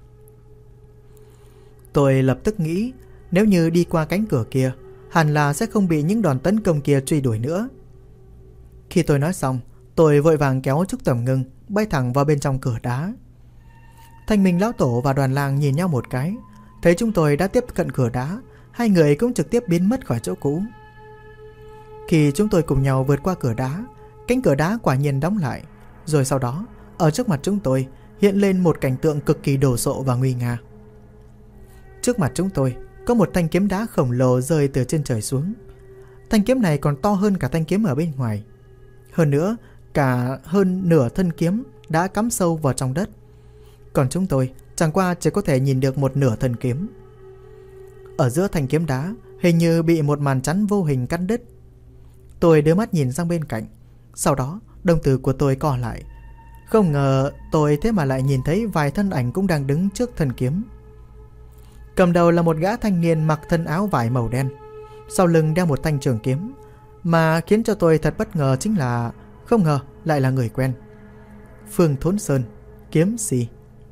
A: Tôi lập tức nghĩ, nếu như đi qua cánh cửa kia, hẳn là sẽ không bị những đòn tấn công kia truy đuổi nữa. Khi tôi nói xong, tôi vội vàng kéo Trúc Tầm Ngưng bay thẳng vào bên trong cửa đá. Thanh Minh Lão Tổ và Đoàn Lang nhìn nhau một cái, thấy chúng tôi đã tiếp cận cửa đá, hai người cũng trực tiếp biến mất khỏi chỗ cũ. Khi chúng tôi cùng nhau vượt qua cửa đá, cánh cửa đá quả nhiên đóng lại. Rồi sau đó, ở trước mặt chúng tôi hiện lên một cảnh tượng cực kỳ đồ sộ và nguy nga. Trước mặt chúng tôi có một thanh kiếm đá khổng lồ rơi từ trên trời xuống. Thanh kiếm này còn to hơn cả thanh kiếm ở bên ngoài. Hơn nữa, cả hơn nửa thân kiếm đã cắm sâu vào trong đất. Còn chúng tôi chẳng qua chỉ có thể nhìn được một nửa thân kiếm. Ở giữa thanh kiếm đá hình như bị một màn chắn vô hình cắt đứt. Tôi đưa mắt nhìn sang bên cạnh. Sau đó đồng tử của tôi co lại. Không ngờ tôi thế mà lại nhìn thấy vài thân ảnh cũng đang đứng trước thân kiếm. Cầm đầu là một gã thanh niên mặc thân áo vải màu đen, sau lưng đeo một thanh trường kiếm. Mà khiến cho tôi thật bất ngờ chính là không ngờ lại là người quen. Phương Thốn Sơn, kiếm si.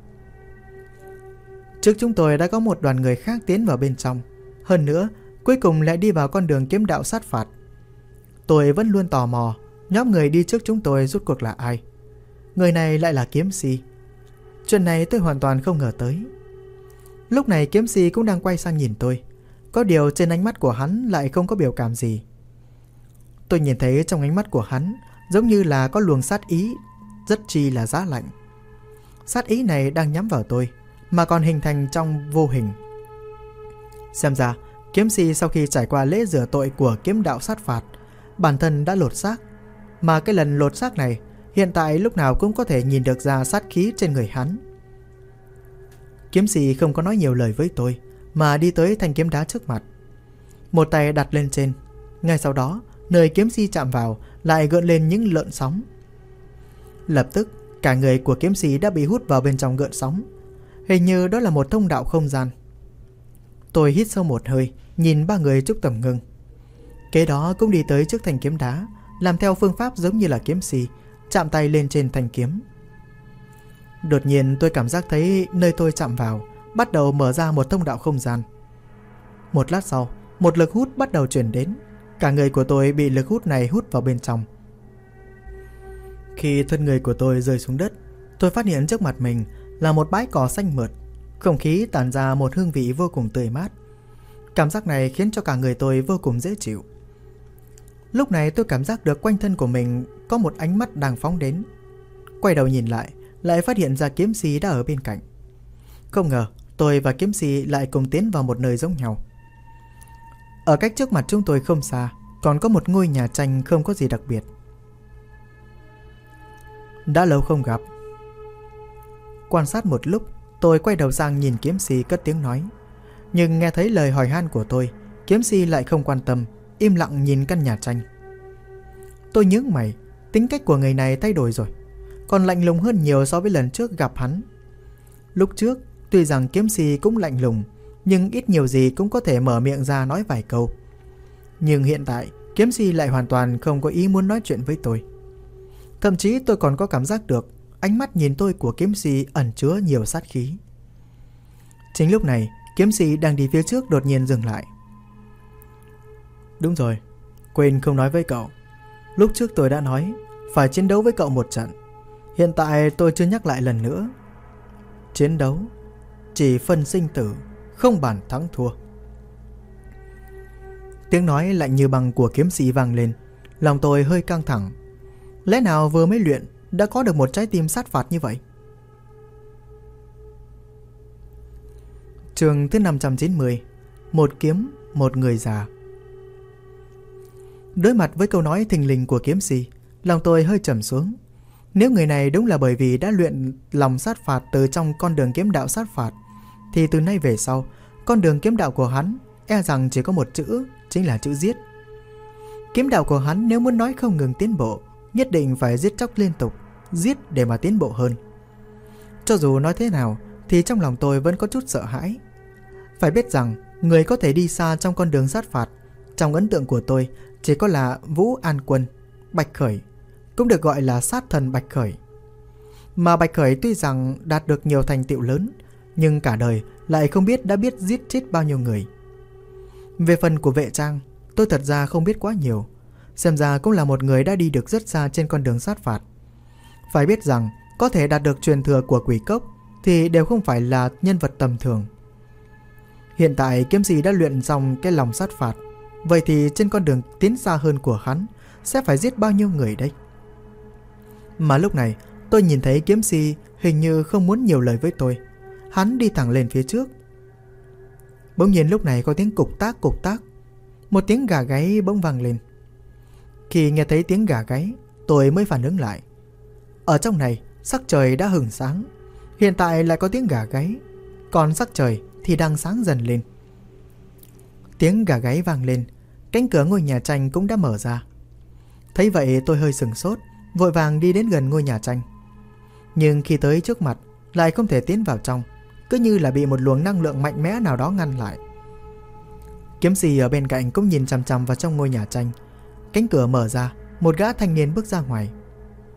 A: Trước chúng tôi đã có một đoàn người khác tiến vào bên trong. Hơn nữa, cuối cùng lại đi vào con đường kiếm đạo sát phạt. Tôi vẫn luôn tò mò nhóm người đi trước chúng tôi rốt cuộc là ai. Người này lại là kiếm si. Chuyện này tôi hoàn toàn không ngờ tới. Lúc này kiếm si cũng đang quay sang nhìn tôi. Có điều trên ánh mắt của hắn lại không có biểu cảm gì. Tôi nhìn thấy trong ánh mắt của hắn giống như là có luồng sát ý rất chi là giá lạnh. Sát ý này đang nhắm vào tôi, mà còn hình thành trong vô hình. Xem ra kiếm si sau khi trải qua lễ rửa tội của kiếm đạo sát phạt, bản thân đã lột xác. Mà cái lần lột xác này hiện tại lúc nào cũng có thể nhìn được ra sát khí trên người hắn. Kiếm si không có nói nhiều lời với tôi, mà đi tới thanh kiếm đá trước mặt, một tay đặt lên trên. Ngay sau đó, nơi kiếm si chạm vào lại gợn lên những lợn sóng. Lập tức cả người của kiếm si đã bị hút vào bên trong gợn sóng. Hình như đó là một thông đạo không gian. Tôi hít sâu một hơi, nhìn ba người Trúc Tầm Ngưng. Kế đó cũng đi tới trước thanh kiếm đá, làm theo phương pháp giống như là kiếm si, chạm tay lên trên thanh kiếm. Đột nhiên tôi cảm giác thấy nơi tôi chạm vào bắt đầu mở ra một thông đạo không gian. Một lát sau, một lực hút bắt đầu truyền đến. Cả người của tôi bị lực hút này hút vào bên trong. Khi thân người của tôi rơi xuống đất, tôi phát hiện trước mặt mình là một bãi cỏ xanh mượt. Không khí tản ra một hương vị vô cùng tươi mát. Cảm giác này khiến cho cả người tôi vô cùng dễ chịu. Lúc này tôi cảm giác được quanh thân của mình có một ánh mắt đang phóng đến. Quay đầu nhìn lại, lại phát hiện ra kiếm si đã ở bên cạnh. Không ngờ tôi và kiếm si lại cùng tiến vào một nơi giống nhau. Ở cách trước mặt chúng tôi không xa, còn có một ngôi nhà tranh không có gì đặc biệt. Đã lâu không gặp. Quan sát một lúc, tôi quay đầu sang nhìn kiếm si cất tiếng nói. Nhưng nghe thấy lời hỏi han của tôi, kiếm si lại không quan tâm, im lặng nhìn căn nhà tranh. Tôi nhướng mày, tính cách của người này thay đổi rồi, còn lạnh lùng hơn nhiều so với lần trước gặp hắn. Lúc trước, tuy rằng kiếm si cũng lạnh lùng, nhưng ít nhiều gì cũng có thể mở miệng ra nói vài câu. Nhưng hiện tại, kiếm si lại hoàn toàn không có ý muốn nói chuyện với tôi. Thậm chí tôi còn có cảm giác được ánh mắt nhìn tôi của kiếm si ẩn chứa nhiều sát khí. Chính lúc này, kiếm si đang đi phía trước đột nhiên dừng lại. Đúng rồi, quên không nói với cậu. Lúc trước tôi đã nói phải chiến đấu với cậu một trận. Hiện tại tôi chưa nhắc lại lần nữa. Chiến đấu chỉ phân sinh tử, không bàn thắng thua. Tiếng nói lạnh như băng của kiếm sĩ vang lên. Lòng tôi hơi căng thẳng. Lẽ nào vừa mới luyện đã có được một trái tim sát phạt như vậy? Chương thứ 590. Một kiếm, một người già. Đối mặt với câu nói thình lình của kiếm sĩ, lòng tôi hơi trầm xuống. Nếu người này đúng là bởi vì đã luyện lòng sát phạt từ trong con đường kiếm đạo sát phạt, thì từ nay về sau, con đường kiếm đạo của hắn e rằng chỉ có một chữ, chính là chữ giết. Kiếm đạo của hắn nếu muốn nói không ngừng tiến bộ, nhất định phải giết chóc liên tục, giết để mà tiến bộ hơn. Cho dù nói thế nào thì trong lòng tôi vẫn có chút sợ hãi. Phải biết rằng người có thể đi xa trong con đường sát phạt, trong ấn tượng của tôi chỉ có là Vũ An Quân, Bạch Khởi, cũng được gọi là sát thần Bạch Khởi. Mà Bạch Khởi tuy rằng đạt được nhiều thành tựu lớn, nhưng cả đời lại không biết đã biết giết chết bao nhiêu người. Về phần của Vệ Trang, tôi thật ra không biết quá nhiều. Xem ra cũng là một người đã đi được rất xa trên con đường sát phạt. Phải biết rằng có thể đạt được truyền thừa của Quỷ Cốc thì đều không phải là nhân vật tầm thường. Hiện tại kiếm sĩ đã luyện xong cái lòng sát phạt, vậy thì trên con đường tiến xa hơn của hắn sẽ phải giết bao nhiêu người đây? Mà lúc này tôi nhìn thấy kiếm sĩ hình như không muốn nhiều lời với tôi. Hắn đi thẳng lên phía trước. Bỗng nhiên lúc này có tiếng cục tác, một tiếng gà gáy bỗng vang lên. Khi nghe thấy tiếng gà gáy, tôi mới phản ứng lại. Ở trong này sắc trời đã hửng sáng, hiện tại lại có tiếng gà gáy, còn sắc trời thì đang sáng dần lên. Tiếng gà gáy vang lên, cánh cửa ngôi nhà tranh cũng đã mở ra. Thấy vậy tôi hơi sửng sốt, vội vàng đi đến gần ngôi nhà tranh. Nhưng khi tới trước mặt lại không thể tiến vào trong, cứ như là bị một luồng năng lượng mạnh mẽ nào đó ngăn lại. Kiếm sĩ ở bên cạnh cũng nhìn chằm chằm vào trong ngôi nhà tranh. Cánh cửa mở ra, một gã thanh niên bước ra ngoài.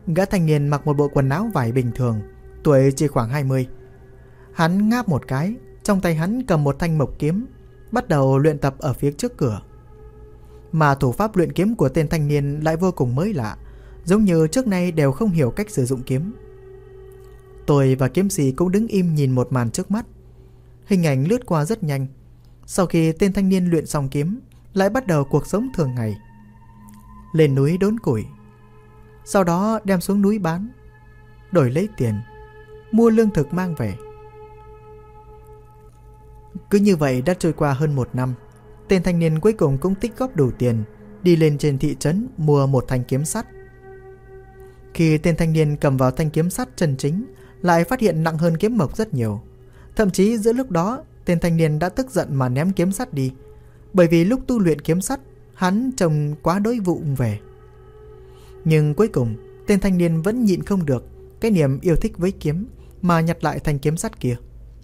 A: Gã thanh niên mặc một bộ quần áo vải bình thường, tuổi chỉ khoảng 20. Hắn ngáp một cái, trong tay hắn cầm một thanh mộc kiếm, bắt đầu luyện tập ở phía trước cửa. Mà thủ pháp luyện kiếm của tên thanh niên lại vô cùng mới lạ, giống như trước nay đều không hiểu cách sử dụng kiếm. Tôi và kiếm sĩ cũng đứng im nhìn một màn trước mắt. Hình ảnh lướt qua rất nhanh. Sau khi tên thanh niên luyện xong kiếm, lại bắt đầu cuộc sống thường ngày. Lên núi đốn củi, sau đó đem xuống núi bán, đổi lấy tiền, mua lương thực mang về. Cứ như vậy đã trôi qua hơn 1 năm. Tên thanh niên cuối cùng cũng tích góp đủ tiền, đi lên trên thị trấn mua một thanh kiếm sắt. Khi tên thanh niên cầm vào thanh kiếm sắt chân chính, lại phát hiện nặng hơn kiếm mộc rất nhiều. Thậm chí giữa lúc đó, tên thanh niên đã tức giận mà ném kiếm sắt đi, bởi vì lúc tu luyện kiếm sắt, hắn trông quá đối vụng về. Nhưng cuối cùng, tên thanh niên vẫn nhịn không được cái niềm yêu thích với kiếm mà nhặt lại thanh kiếm sắt kia.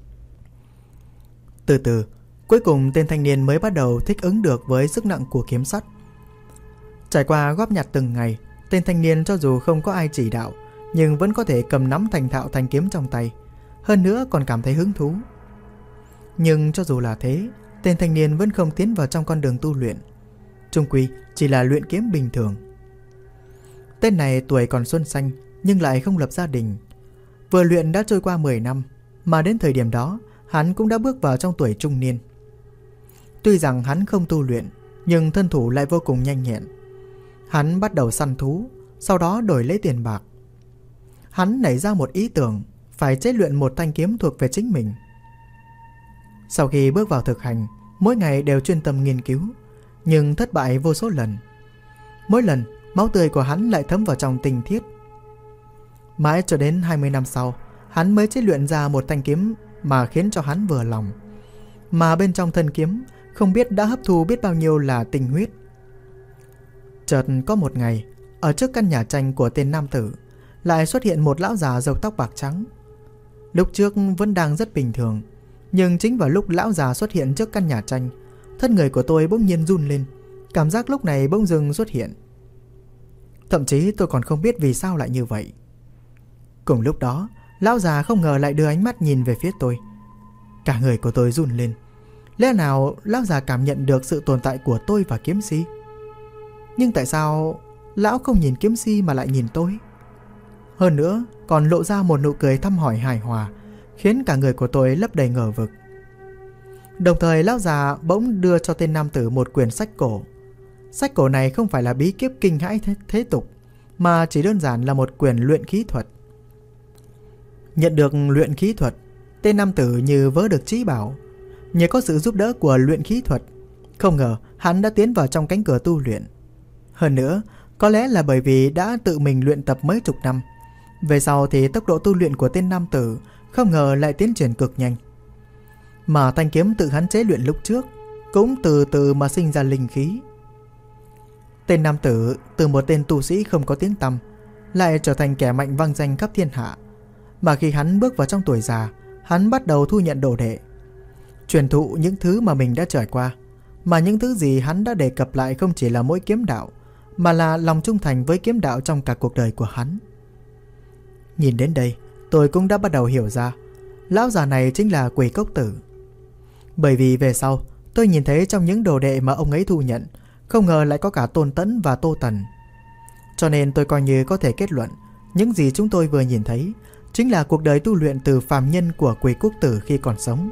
A: Từ từ, cuối cùng tên thanh niên mới bắt đầu thích ứng được với sức nặng của kiếm sắt. Trải qua góp nhặt từng ngày, tên thanh niên cho dù không có ai chỉ đạo, nhưng vẫn có thể cầm nắm thành thạo thanh kiếm trong tay, hơn nữa còn cảm thấy hứng thú. Nhưng cho dù là thế, tên thanh niên vẫn không tiến vào trong con đường tu luyện, chung quy chỉ là luyện kiếm bình thường. Tên này tuổi còn xuân xanh nhưng lại không lập gia đình. Vừa luyện đã trôi qua 10 năm, mà đến thời điểm đó hắn cũng đã bước vào trong tuổi trung niên. Tuy rằng hắn không tu luyện, nhưng thân thủ lại vô cùng nhanh nhẹn. Hắn bắt đầu săn thú, sau đó đổi lấy tiền bạc. Hắn nảy ra một ý tưởng, phải chế luyện một thanh kiếm thuộc về chính mình. Sau khi bước vào thực hành, mỗi ngày đều chuyên tâm nghiên cứu, nhưng thất bại vô số lần. Mỗi lần, máu tươi của hắn lại thấm vào trong tinh thiết. Mãi cho đến 20 năm sau, hắn mới chế luyện ra một thanh kiếm mà khiến cho hắn vừa lòng. Mà bên trong thân kiếm, không biết đã hấp thu biết bao nhiêu là tinh huyết. Chợt có một ngày, ở trước căn nhà tranh của tên nam tử, lại xuất hiện một lão già râu tóc bạc trắng. Lúc trước vẫn đang rất bình thường, nhưng chính vào lúc lão già xuất hiện trước căn nhà tranh, thân người của tôi bỗng nhiên run lên. Cảm giác lúc này bỗng dưng xuất hiện. Thậm chí tôi còn không biết vì sao lại như vậy. Cùng lúc đó, lão già không ngờ lại đưa ánh mắt nhìn về phía tôi. Cả người của tôi run lên. Lẽ nào lão già cảm nhận được sự tồn tại của tôi và kiếm si? Nhưng tại sao lão không nhìn kiếm si mà lại nhìn tôi? Hơn nữa còn lộ ra một nụ cười thăm hỏi hài hòa, khiến cả người của tôi lấp đầy ngờ vực. Đồng thời lão già bỗng đưa cho tên nam tử một quyển sách cổ. Sách cổ này không phải là bí kíp kinh hãi thế tục, mà chỉ đơn giản là một quyển luyện khí thuật. Nhận được luyện khí thuật, tên nam tử như vớ được trí bảo. Nhờ có sự giúp đỡ của luyện khí thuật, không ngờ hắn đã tiến vào trong cánh cửa tu luyện. Hơn nữa, có lẽ là bởi vì đã tự mình luyện tập mấy chục năm, về sau thì tốc độ tu luyện của tên nam tử không ngờ lại tiến triển cực nhanh. Mà thanh kiếm tự hắn chế luyện lúc trước cũng từ từ mà sinh ra linh khí. Tên nam tử từ một tên tu sĩ không có tiếng tăm, lại trở thành kẻ mạnh vang danh khắp thiên hạ. Mà khi hắn bước vào trong tuổi già, hắn bắt đầu thu nhận đồ đệ, truyền thụ những thứ mà mình đã trải qua. Mà những thứ gì hắn đã đề cập lại không chỉ là mỗi kiếm đạo, mà là lòng trung thành với kiếm đạo trong cả cuộc đời của hắn. Nhìn đến đây, tôi cũng đã bắt đầu hiểu ra, lão già này chính là Quỷ Cốc Tử. Bởi vì về sau, tôi nhìn thấy trong những đồ đệ mà ông ấy thu nhận, không ngờ lại có cả Tôn Tẫn và Tô Tần. Cho nên tôi coi như có thể kết luận, những gì chúng tôi vừa nhìn thấy chính là cuộc đời tu luyện từ phàm nhân của Quỷ Cốc Tử khi còn sống.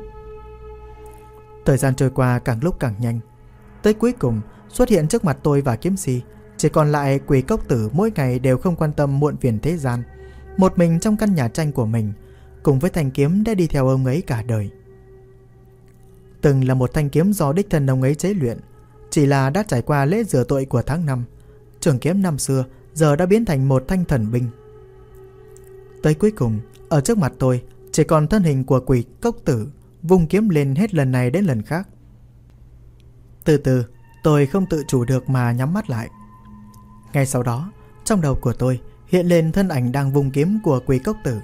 A: Thời gian trôi qua càng lúc càng nhanh. Tới cuối cùng, xuất hiện trước mặt tôi và kiếm si, chỉ còn lại Quỷ Cốc Tử mỗi ngày đều không quan tâm muộn phiền thế gian, một mình trong căn nhà tranh của mình, cùng với thanh kiếm đã đi theo ông ấy cả đời. Từng là một thanh kiếm do đích thân ông ấy chế luyện, chỉ là đã trải qua lễ rửa tội của tháng 5, trường kiếm năm xưa giờ đã biến thành một thanh thần binh. Tới cuối cùng, ở trước mặt tôi chỉ còn thân hình của Quỷ Cốc Tử, vung kiếm lên hết lần này đến lần khác. Từ từ, tôi không tự chủ được mà nhắm mắt lại. Ngay sau đó, trong đầu của tôi hiện lên thân ảnh đang vung kiếm của Quỷ Cốc Tử.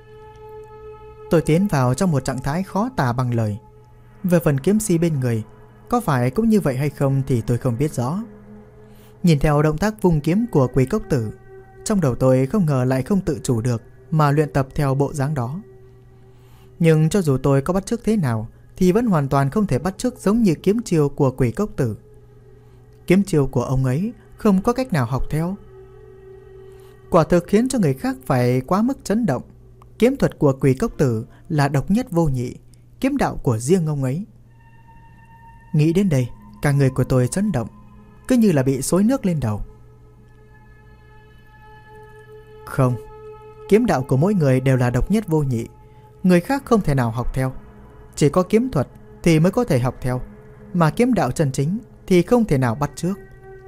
A: Tôi tiến vào trong một trạng thái khó tả bằng lời. Về phần kiếm si bên người, có phải cũng như vậy hay không thì tôi không biết rõ. Nhìn theo động tác vung kiếm của Quỷ Cốc Tử, trong đầu tôi không ngờ lại không tự chủ được mà luyện tập theo bộ dáng đó. Nhưng cho dù tôi có bắt chước thế nào thì vẫn hoàn toàn không thể bắt chước giống như kiếm chiêu của Quỷ Cốc Tử. Kiếm chiêu của ông ấy không có cách nào học theo. Quả thực khiến cho người khác phải quá mức chấn động. Kiếm thuật của Quỷ Cốc Tử là độc nhất vô nhị, kiếm đạo của riêng ông ấy. Nghĩ đến đây, cả người của tôi chấn động, cứ như là bị xối nước lên đầu. Không, kiếm đạo của mỗi người đều là độc nhất vô nhị, người khác không thể nào học theo. Chỉ có kiếm thuật thì mới có thể học theo, mà kiếm đạo chân chính thì không thể nào bắt chước.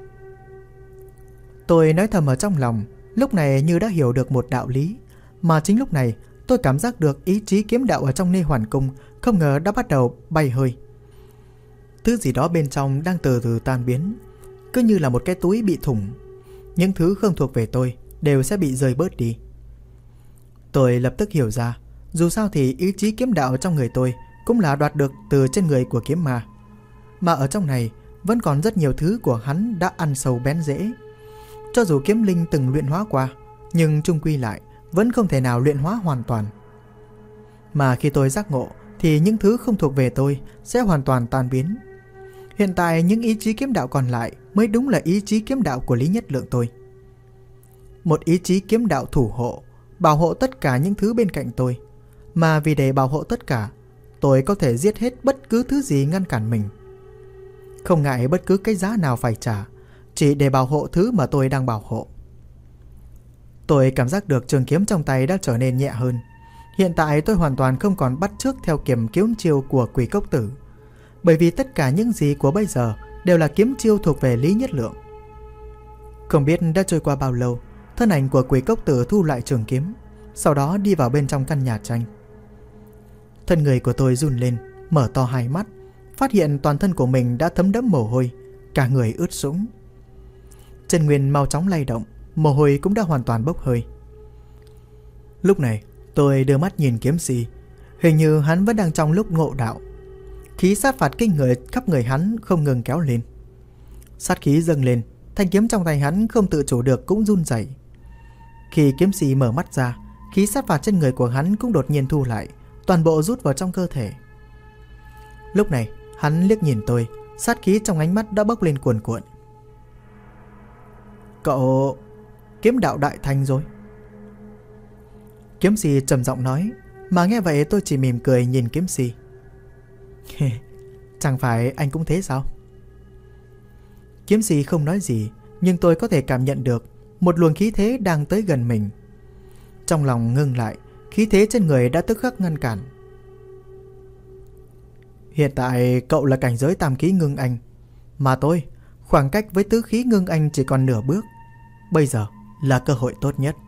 A: Tôi nói thầm ở trong lòng, lúc này như đã hiểu được một đạo lý. Mà chính lúc này tôi cảm giác được ý chí kiếm đạo ở trong Nê Hoàn Cung không ngờ đã bắt đầu bay hơi. Thứ gì đó bên trong đang từ từ tan biến, cứ như là một cái túi bị thủng. Những thứ không thuộc về tôi đều sẽ bị rơi bớt đi. Tôi lập tức hiểu ra, dù sao thì ý chí kiếm đạo trong người tôi cũng là đoạt được từ trên người của kiếm ma. Mà ở trong này vẫn còn rất nhiều thứ của hắn đã ăn sâu bén rễ. Cho dù kiếm linh từng luyện hóa qua, nhưng chung quy lại vẫn không thể nào luyện hóa hoàn toàn. Mà khi tôi giác ngộ thì những thứ không thuộc về tôi sẽ hoàn toàn tan biến. Hiện tại những ý chí kiếm đạo còn lại mới đúng là ý chí kiếm đạo của Lý Nhất Lượng tôi. Một ý chí kiếm đạo thủ hộ, bảo hộ tất cả những thứ bên cạnh tôi. Mà vì để bảo hộ tất cả, tôi có thể giết hết bất cứ thứ gì ngăn cản mình. Không ngại bất cứ cái giá nào phải trả, chỉ để bảo hộ thứ mà tôi đang bảo hộ. Tôi cảm giác được trường kiếm trong tay đã trở nên nhẹ hơn. Hiện tại tôi hoàn toàn không còn bắt chước theo kiếm chiêu của Quỷ Cốc Tử, bởi vì tất cả những gì của bây giờ đều là kiếm chiêu thuộc về Lý Nhất Lượng. Không biết đã trôi qua bao lâu, thân ảnh của Quỷ Cốc Tử thu lại trường kiếm, sau đó đi vào bên trong căn nhà tranh. Thân người của tôi run lên, mở to hai mắt, phát hiện toàn thân của mình đã thấm đẫm mồ hôi, cả người ướt sũng. Chân nguyên mau chóng lay động, mồ hôi cũng đã hoàn toàn bốc hơi. Lúc này tôi đưa mắt nhìn kiếm sĩ, hình như hắn vẫn đang trong lúc ngộ đạo. Khí sát phạt kinh người khắp người hắn không ngừng kéo lên. Sát khí dâng lên, thanh kiếm trong tay hắn không tự chủ được cũng run rẩy. Khi kiếm sĩ mở mắt ra, khí sát phạt trên người của hắn cũng đột nhiên thu lại, toàn bộ rút vào trong cơ thể. Lúc này hắn liếc nhìn tôi, sát khí trong ánh mắt đã bốc lên cuồn cuộn. Cậu kiếm đạo đại thành rồi. Kiếm sĩ trầm giọng nói, mà nghe vậy tôi chỉ mỉm cười nhìn kiếm sĩ. Chẳng phải anh cũng thế sao? Kiếm sĩ không nói gì, nhưng tôi có thể cảm nhận được một luồng khí thế đang tới gần mình. Trong lòng ngưng lại, khí thế trên người đã tức khắc ngăn cản. Hiện tại cậu là cảnh giới tam khí ngưng anh, mà tôi khoảng cách với tứ khí ngưng anh chỉ còn nửa bước. Bây giờ là cơ hội tốt nhất.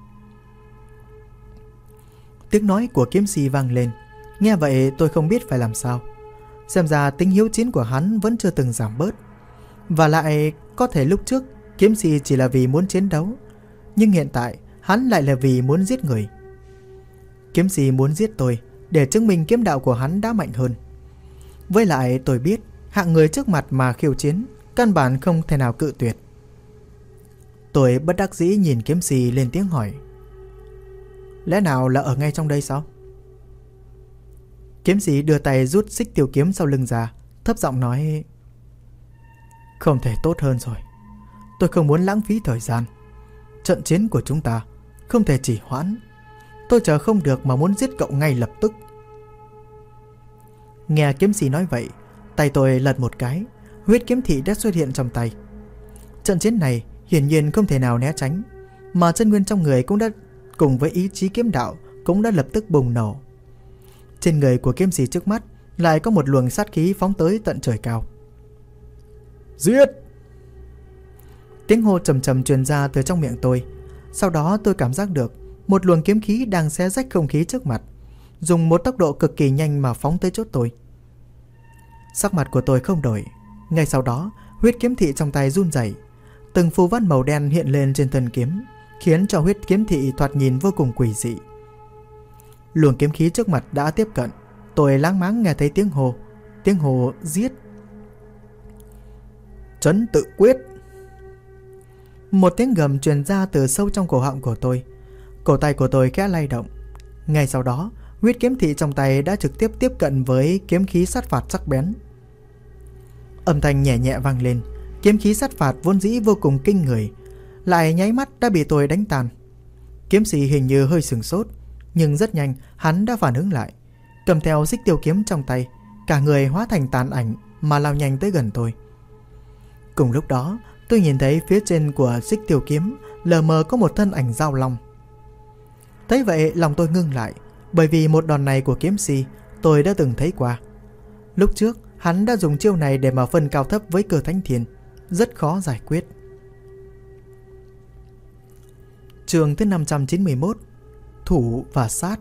A: Tiếng nói của kiếm sĩ vang lên. Nghe vậy tôi không biết phải làm sao. Xem ra tính hiếu chiến của hắn vẫn chưa từng giảm bớt. Và lại có thể lúc trước kiếm sĩ chỉ là vì muốn chiến đấu, nhưng hiện tại hắn lại là vì muốn giết người. Kiếm sĩ muốn giết tôi để chứng minh kiếm đạo của hắn đã mạnh hơn. Với lại tôi biết hạng người trước mặt mà khiêu chiến căn bản không thể nào cự tuyệt. Tôi bất đắc dĩ nhìn kiếm sĩ lên tiếng hỏi, lẽ nào là ở ngay trong đây sao? Kiếm sĩ đưa tay rút xích tiêu kiếm sau lưng ra, thấp giọng nói, không thể tốt hơn rồi. Tôi không muốn lãng phí thời gian. Trận chiến của chúng ta không thể trì hoãn. Tôi chờ không được mà muốn giết cậu ngay lập tức. Nghe kiếm sĩ nói vậy, tay tôi lật một cái, huyết kiếm thị đã xuất hiện trong tay. Trận chiến này hiển nhiên không thể nào né tránh, mà chân nguyên trong người cũng đã cùng với ý chí kiếm đạo cũng đã lập tức bùng nổ. Trên người của kiếm sĩ trước mắt lại có một luồng sát khí phóng tới tận trời cao. Giết! Tiếng hô trầm trầm truyền ra từ trong miệng tôi. Sau đó tôi cảm giác được một luồng kiếm khí đang xé rách không khí trước mặt, dùng một tốc độ cực kỳ nhanh mà phóng tới chốt tôi. Sắc mặt của tôi không đổi. Ngay sau đó huyết kiếm thị trong tay run rẩy, từng phù văn màu đen hiện lên trên thân kiếm, khiến cho huyết kiếm thị thoạt nhìn vô cùng quỷ dị. Luồng kiếm khí trước mặt đã tiếp cận. Tôi láng máng nghe thấy tiếng hô giết. Trấn tự quyết. Một tiếng gầm truyền ra từ sâu trong cổ họng của tôi. Cổ tay của tôi khẽ lay động. Ngay sau đó, huyết kiếm thị trong tay đã trực tiếp tiếp cận với kiếm khí sát phạt sắc bén. Âm thanh nhẹ nhẹ vang lên. Kiếm khí sát phạt vốn dĩ vô cùng kinh người, lại nháy mắt đã bị tôi đánh tan. Kiếm sĩ hình như hơi sửng sốt, nhưng rất nhanh hắn đã phản ứng lại, cầm theo xích tiêu kiếm trong tay, cả người hóa thành tàn ảnh mà lao nhanh tới gần tôi. Cùng lúc đó, tôi nhìn thấy phía trên của xích tiêu kiếm lờ mờ có một thân ảnh Dao Long. Thấy vậy lòng tôi ngưng lại, bởi vì một đòn này của kiếm sĩ tôi đã từng thấy qua. Lúc trước hắn đã dùng chiêu này để mà phân cao thấp với Cơ Thánh Thiên, rất khó giải quyết. Chương thứ 591: Thủ và sát.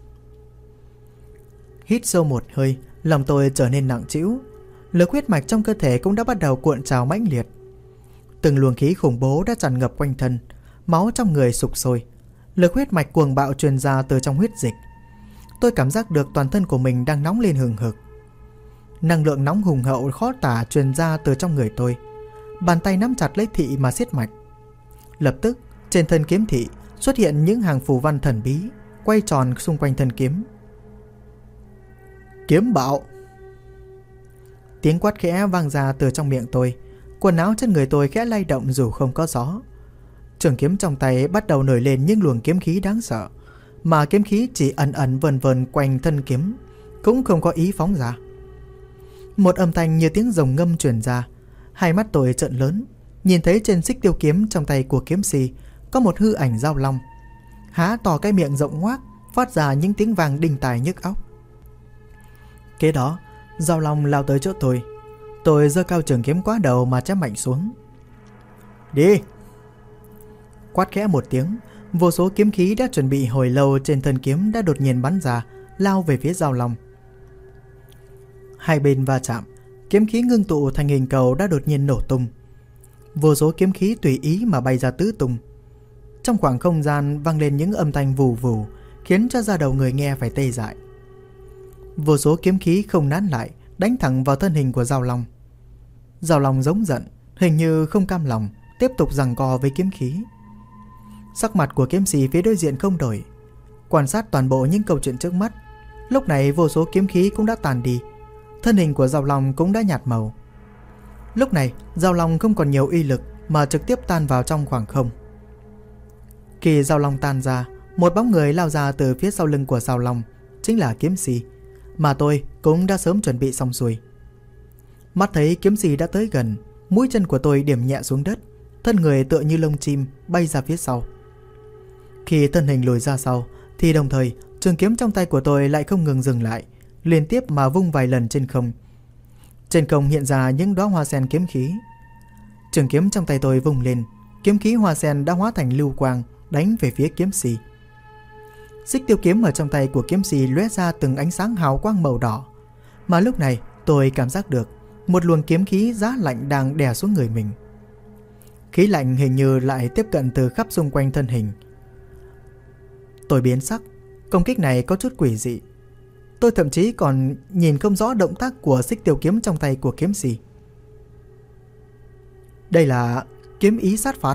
A: Hít sâu một hơi, lòng tôi trở nên nặng trĩu. Lực huyết mạch trong cơ thể cũng đã bắt đầu cuộn trào mãnh liệt. Từng luồng khí khủng bố đã tràn ngập quanh thân, máu trong người sục sôi. Lực huyết mạch cuồng bạo truyền ra từ trong huyết dịch. Tôi cảm giác được toàn thân của mình đang nóng lên hừng hực. Năng lượng nóng hùng hậu khó tả truyền ra từ trong người tôi. Bàn tay nắm chặt lấy thị mà siết mạch. Lập tức trên thân kiếm thị xuất hiện những hàng phù văn thần bí quay tròn xung quanh thân kiếm. Kiếm bạo! Tiếng quát khẽ vang ra từ trong miệng tôi. Quần áo trên người tôi khẽ lay động dù không có gió. Trường kiếm trong tay bắt đầu nổi lên những luồng kiếm khí đáng sợ, mà kiếm khí chỉ ẩn ẩn vần vần quanh thân kiếm, cũng không có ý phóng ra. Một âm thanh như tiếng rồng ngâm truyền ra. Hai mắt tôi trợn lớn, nhìn thấy trên xích tiêu kiếm trong tay của kiếm sĩ có một hư ảnh Dao Long, há to cái miệng rộng ngoác, phát ra những tiếng vang đinh tai nhức óc. Kế đó, Dao Long lao tới chỗ tôi. Tôi giơ cao trường kiếm quá đầu mà chém mạnh xuống. Đi! Quát khẽ một tiếng, vô số kiếm khí đã chuẩn bị hồi lâu trên thân kiếm đã đột nhiên bắn ra, lao về phía Dao Long. Hai bên va chạm, kiếm khí ngưng tụ thành hình cầu đã đột nhiên nổ tung. Vô số kiếm khí tùy ý mà bay ra tứ tung. Trong khoảng không gian vang lên những âm thanh vù vù, khiến cho da đầu người nghe phải tê dại. Vô số kiếm khí không nán lại, đánh thẳng vào thân hình của Dao Long. Dao Long giống giận, hình như không cam lòng, tiếp tục giằng co với kiếm khí. Sắc mặt của kiếm sĩ phía đối diện không đổi, quan sát toàn bộ những câu chuyện trước mắt. Lúc này vô số kiếm khí cũng đã tàn đi, thân hình của Dao Long cũng đã nhạt màu. Lúc này Dao Long không còn nhiều uy lực mà trực tiếp tan vào trong khoảng không. Khi Dao Long tan ra, một bóng người lao ra từ phía sau lưng của Dao Long, chính là kiếm sĩ, mà tôi cũng đã sớm chuẩn bị xong xuôi. Mắt thấy kiếm sĩ đã tới gần, mũi chân của tôi điểm nhẹ xuống đất, thân người tựa như lông chim bay ra phía sau. Khi thân hình lùi ra sau thì đồng thời trường kiếm trong tay của tôi lại không ngừng dừng lại, liên tiếp mà vung vài lần trên không. Trên không hiện ra những đóa hoa sen kiếm khí. Trường kiếm trong tay tôi vung lên, kiếm khí hoa sen đã hóa thành lưu quang đánh về phía kiếm sĩ. Xích tiêu kiếm ở trong tay của kiếm sĩ lóe ra từng ánh sáng hào quang màu đỏ, mà lúc này tôi cảm giác được một luồng kiếm khí giá lạnh đang đè xuống người mình. Khí lạnh hình như lại tiếp cận từ khắp xung quanh thân hình. Tôi biến sắc, công kích này có chút quỷ dị. Tôi thậm chí còn nhìn không rõ động tác của xích tiêu kiếm trong tay của kiếm sĩ. Đây là kiếm ý sát phạt.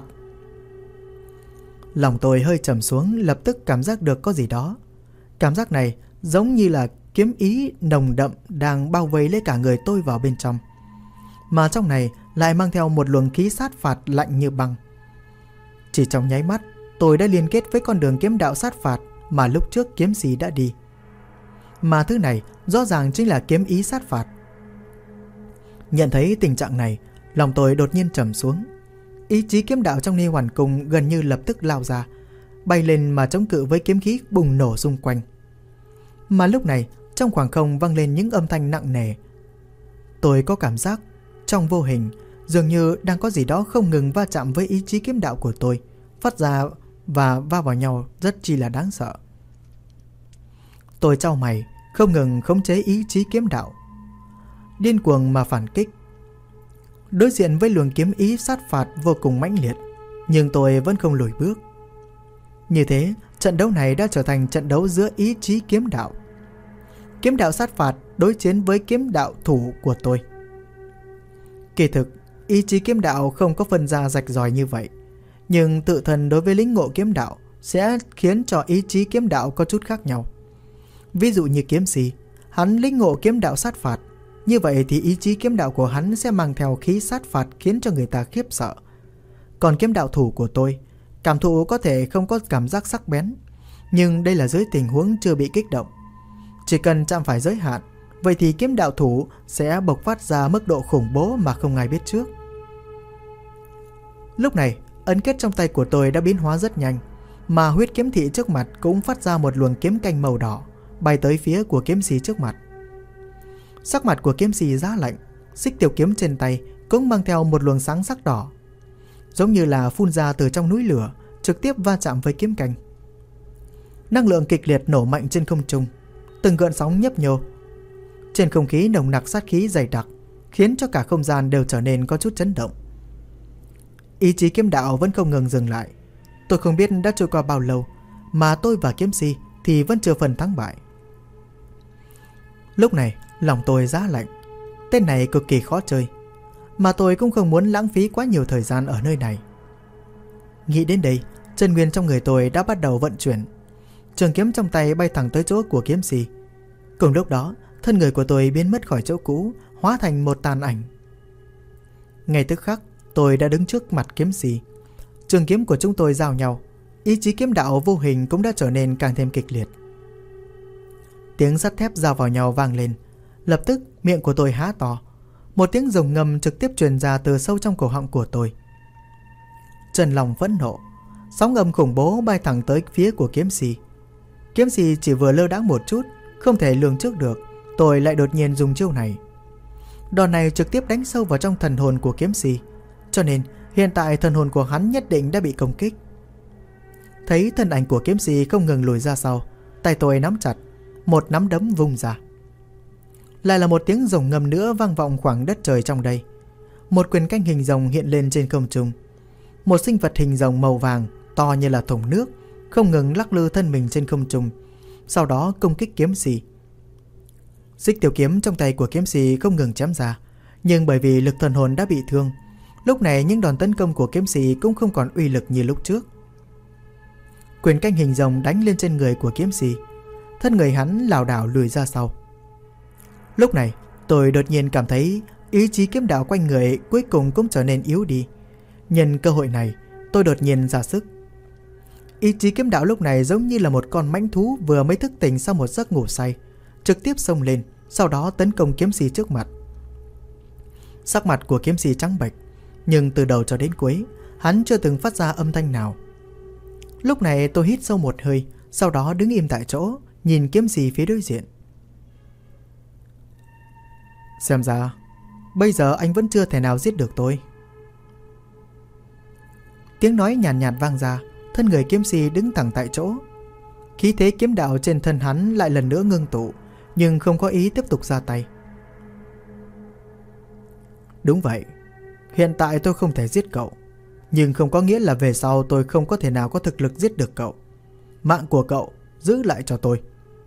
A: Lòng tôi hơi trầm xuống, lập tức cảm giác được có gì đó. Cảm giác này giống như là kiếm ý nồng đậm đang bao vây lấy cả người tôi vào bên trong, mà trong này lại mang theo một luồng khí sát phạt lạnh như băng. Chỉ trong nháy mắt, tôi đã liên kết với con đường kiếm đạo sát phạt mà lúc trước kiếm sĩ đã đi. Mà thứ này rõ ràng chính là kiếm ý sát phạt. Nhận thấy tình trạng này, lòng tôi đột nhiên trầm xuống. Ý chí kiếm đạo trong Ni Hoàn Cung gần như lập tức lao ra, bay lên mà chống cự với kiếm khí bùng nổ xung quanh. Mà lúc này, trong khoảng không vang lên những âm thanh nặng nề. Tôi có cảm giác trong vô hình dường như đang có gì đó không ngừng va chạm với ý chí kiếm đạo của tôi, phát ra và va vào nhau rất chi là đáng sợ. Tôi chau mày, không ngừng khống chế ý chí kiếm đạo, điên cuồng mà phản kích. Đối diện với luồng kiếm ý sát phạt vô cùng mãnh liệt, nhưng tôi vẫn không lùi bước. Như thế, trận đấu này đã trở thành trận đấu giữa ý chí kiếm đạo. Kiếm đạo sát phạt đối chiến với kiếm đạo thủ của tôi. Kỳ thực, ý chí kiếm đạo không có phân ra rạch ròi như vậy. Nhưng tự thân đối với lĩnh ngộ kiếm đạo sẽ khiến cho ý chí kiếm đạo có chút khác nhau. Ví dụ như kiếm si, hắn lĩnh ngộ kiếm đạo sát phạt, như vậy thì ý chí kiếm đạo của hắn sẽ mang theo khí sát phạt khiến cho người ta khiếp sợ. Còn kiếm đạo thủ của tôi, cảm thụ có thể không có cảm giác sắc bén, nhưng đây là dưới tình huống chưa bị kích động. Chỉ cần chạm phải giới hạn, vậy thì kiếm đạo thủ sẽ bộc phát ra mức độ khủng bố mà không ai biết trước. Lúc này, ấn kết trong tay của tôi đã biến hóa rất nhanh, mà huyết kiếm thị trước mặt cũng phát ra một luồng kiếm canh màu đỏ, bay tới phía của kiếm si trước mặt. Sắc mặt của kiếm si giá lạnh, xích tiểu kiếm trên tay cũng mang theo một luồng sáng sắc đỏ, giống như là phun ra từ trong núi lửa, trực tiếp va chạm với kiếm canh. Năng lượng kịch liệt nổ mạnh trên không trung, từng gợn sóng nhấp nhô. Trên không khí nồng nặc sát khí dày đặc, khiến cho cả không gian đều trở nên có chút chấn động. Ý chí kiếm đạo vẫn không ngừng dừng lại. Tôi không biết đã trôi qua bao lâu, mà tôi và kiếm si thì vẫn chưa phần thắng bại. Lúc này lòng tôi giá lạnh. Tên này cực kỳ khó chơi, mà tôi cũng không muốn lãng phí quá nhiều thời gian ở nơi này. Nghĩ đến đây, chân nguyên trong người tôi đã bắt đầu vận chuyển. Trường kiếm trong tay bay thẳng tới chỗ của kiếm si. Cùng lúc đó, thân người của tôi biến mất khỏi chỗ cũ, hóa thành một tàn ảnh. Ngay tức khắc, tôi đã đứng trước mặt kiếm si. Trường kiếm của chúng tôi giao nhau, ý chí kiếm đạo vô hình cũng đã trở nên càng thêm kịch liệt. Tiếng sắt thép giao vào nhau vang lên. Lập tức miệng của tôi há to, một tiếng rồng ngầm trực tiếp truyền ra từ sâu trong cổ họng của tôi. Trần lòng phẫn nộ, sóng ngầm khủng bố bay thẳng tới phía của kiếm si. Kiếm si chỉ vừa lơ đãng một chút, không thể lường trước được tôi lại đột nhiên dùng chiêu này. Đòn này trực tiếp đánh sâu vào trong thần hồn của kiếm si, cho nên hiện tại thần hồn của hắn nhất định đã bị công kích. Thấy thân ảnh của kiếm si không ngừng lùi ra sau, tay tôi nắm chặt, một nắm đấm vung ra. Lại là một tiếng rồng ngầm nữa vang vọng khoảng đất trời trong đây. Một quyền canh hình rồng hiện lên trên không trung. Một sinh vật hình rồng màu vàng to như là thùng nước không ngừng lắc lư thân mình trên không trung, sau đó công kích kiếm si. Xích tiểu kiếm trong tay của kiếm si không ngừng chém ra, nhưng bởi vì lực thần hồn đã bị thương, lúc này những đòn tấn công của kiếm si cũng không còn uy lực như lúc trước. Quyền canh hình rồng đánh lên trên người của kiếm si, thân người hắn lảo đảo lùi ra sau. Lúc này tôi đột nhiên cảm thấy ý chí kiếm đạo quanh người cuối cùng cũng trở nên yếu đi. Nhân cơ hội này, tôi đột nhiên ra sức. Ý chí kiếm đạo lúc này giống như là một con mãnh thú vừa mới thức tỉnh sau một giấc ngủ say, trực tiếp xông lên, sau đó tấn công kiếm si trước mặt. Sắc mặt của kiếm si trắng bệch, nhưng từ đầu cho đến cuối, hắn chưa từng phát ra âm thanh nào. Lúc này tôi hít sâu một hơi, sau đó đứng im tại chỗ, nhìn kiếm si phía đối diện. Xem ra, bây giờ anh vẫn chưa thể nào giết được tôi. Tiếng nói nhàn nhạt vang ra, thân người kiếm si đứng thẳng tại chỗ. Khí thế kiếm đạo trên thân hắn lại lần nữa ngưng tụ, nhưng không có ý tiếp tục ra tay. Đúng vậy, hiện tại tôi không thể giết cậu, nhưng không có nghĩa là về sau tôi không có thể nào có thực lực giết được cậu. Mạng của cậu giữ lại cho tôi.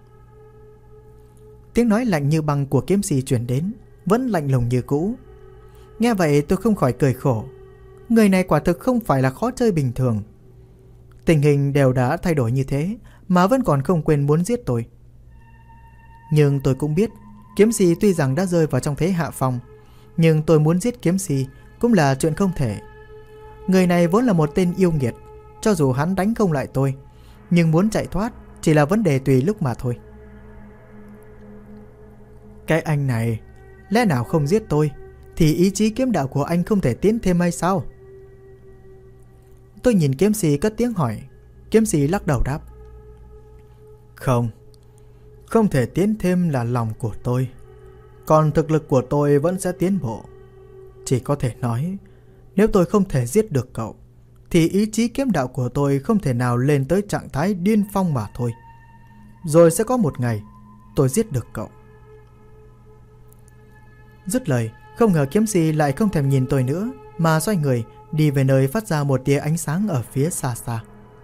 A: Tiếng nói lạnh như băng của kiếm si truyền đến, vẫn lạnh lùng như cũ. Nghe vậy tôi không khỏi cười khổ. Người này quả thực không phải là khó chơi bình thường. Tình hình đều đã thay đổi như thế mà vẫn còn không quên muốn giết tôi. Nhưng tôi cũng biết kiếm si tuy rằng đã rơi vào trong thế hạ phong, nhưng tôi muốn giết kiếm si cũng là chuyện không thể. Người này vốn là một tên yêu nghiệt, cho dù hắn đánh không lại tôi, nhưng muốn chạy thoát chỉ là vấn đề tùy lúc mà thôi. Cái anh này, lẽ nào không giết tôi thì ý chí kiếm đạo của anh không thể tiến thêm hay sao? Tôi nhìn kiếm si cất tiếng hỏi. Kiếm si lắc đầu đáp. Không thể tiến thêm là lòng của tôi, còn thực lực của tôi vẫn sẽ tiến bộ. Chỉ có thể nói, nếu tôi không thể giết được cậu thì ý chí kiếm đạo của tôi không thể nào lên tới trạng thái điên phong mà thôi. Rồi sẽ có một ngày tôi giết được cậu. Dứt lời, không ngờ kiếm si lại không thèm nhìn tôi nữa, mà xoay người đi về nơi phát ra một tia ánh sáng ở phía xa xa.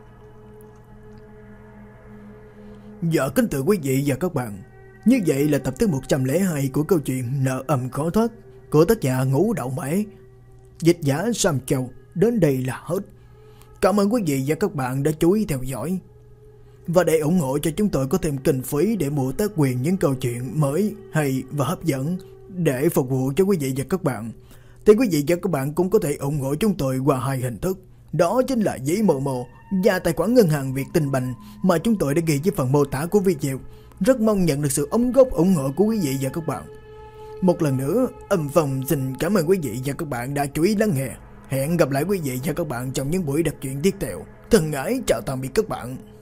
B: Dạ kính thưa quý vị và các bạn, như vậy là tập thứ 102 của câu chuyện Nợ Ầm Khó Thoát của tác giả Ngũ Đậu Mễ. Dịch giả Sam Châu đến đây là hết. Cảm ơn quý vị và các bạn đã chú ý theo dõi. Và để ủng hộ cho chúng tôi có thêm kinh phí để mua tác quyền những câu chuyện mới, hay và hấp dẫn để phục vụ cho quý vị và các bạn, thì quý vị và các bạn cũng có thể ủng hộ chúng tôi qua hai hình thức. Đó chính là giấy Momo và tài khoản ngân hàng Vietinbank mà chúng tôi đã ghi dưới phần mô tả của video. Rất mong nhận được sự đóng góp ủng hộ của quý vị và các bạn. Một lần nữa, Âm Phong xin cảm ơn quý vị và các bạn đã chú ý lắng nghe. Hẹn gặp lại quý vị và các bạn trong những buổi đọc truyện tiếp theo. Thân ái chào tạm biệt các bạn.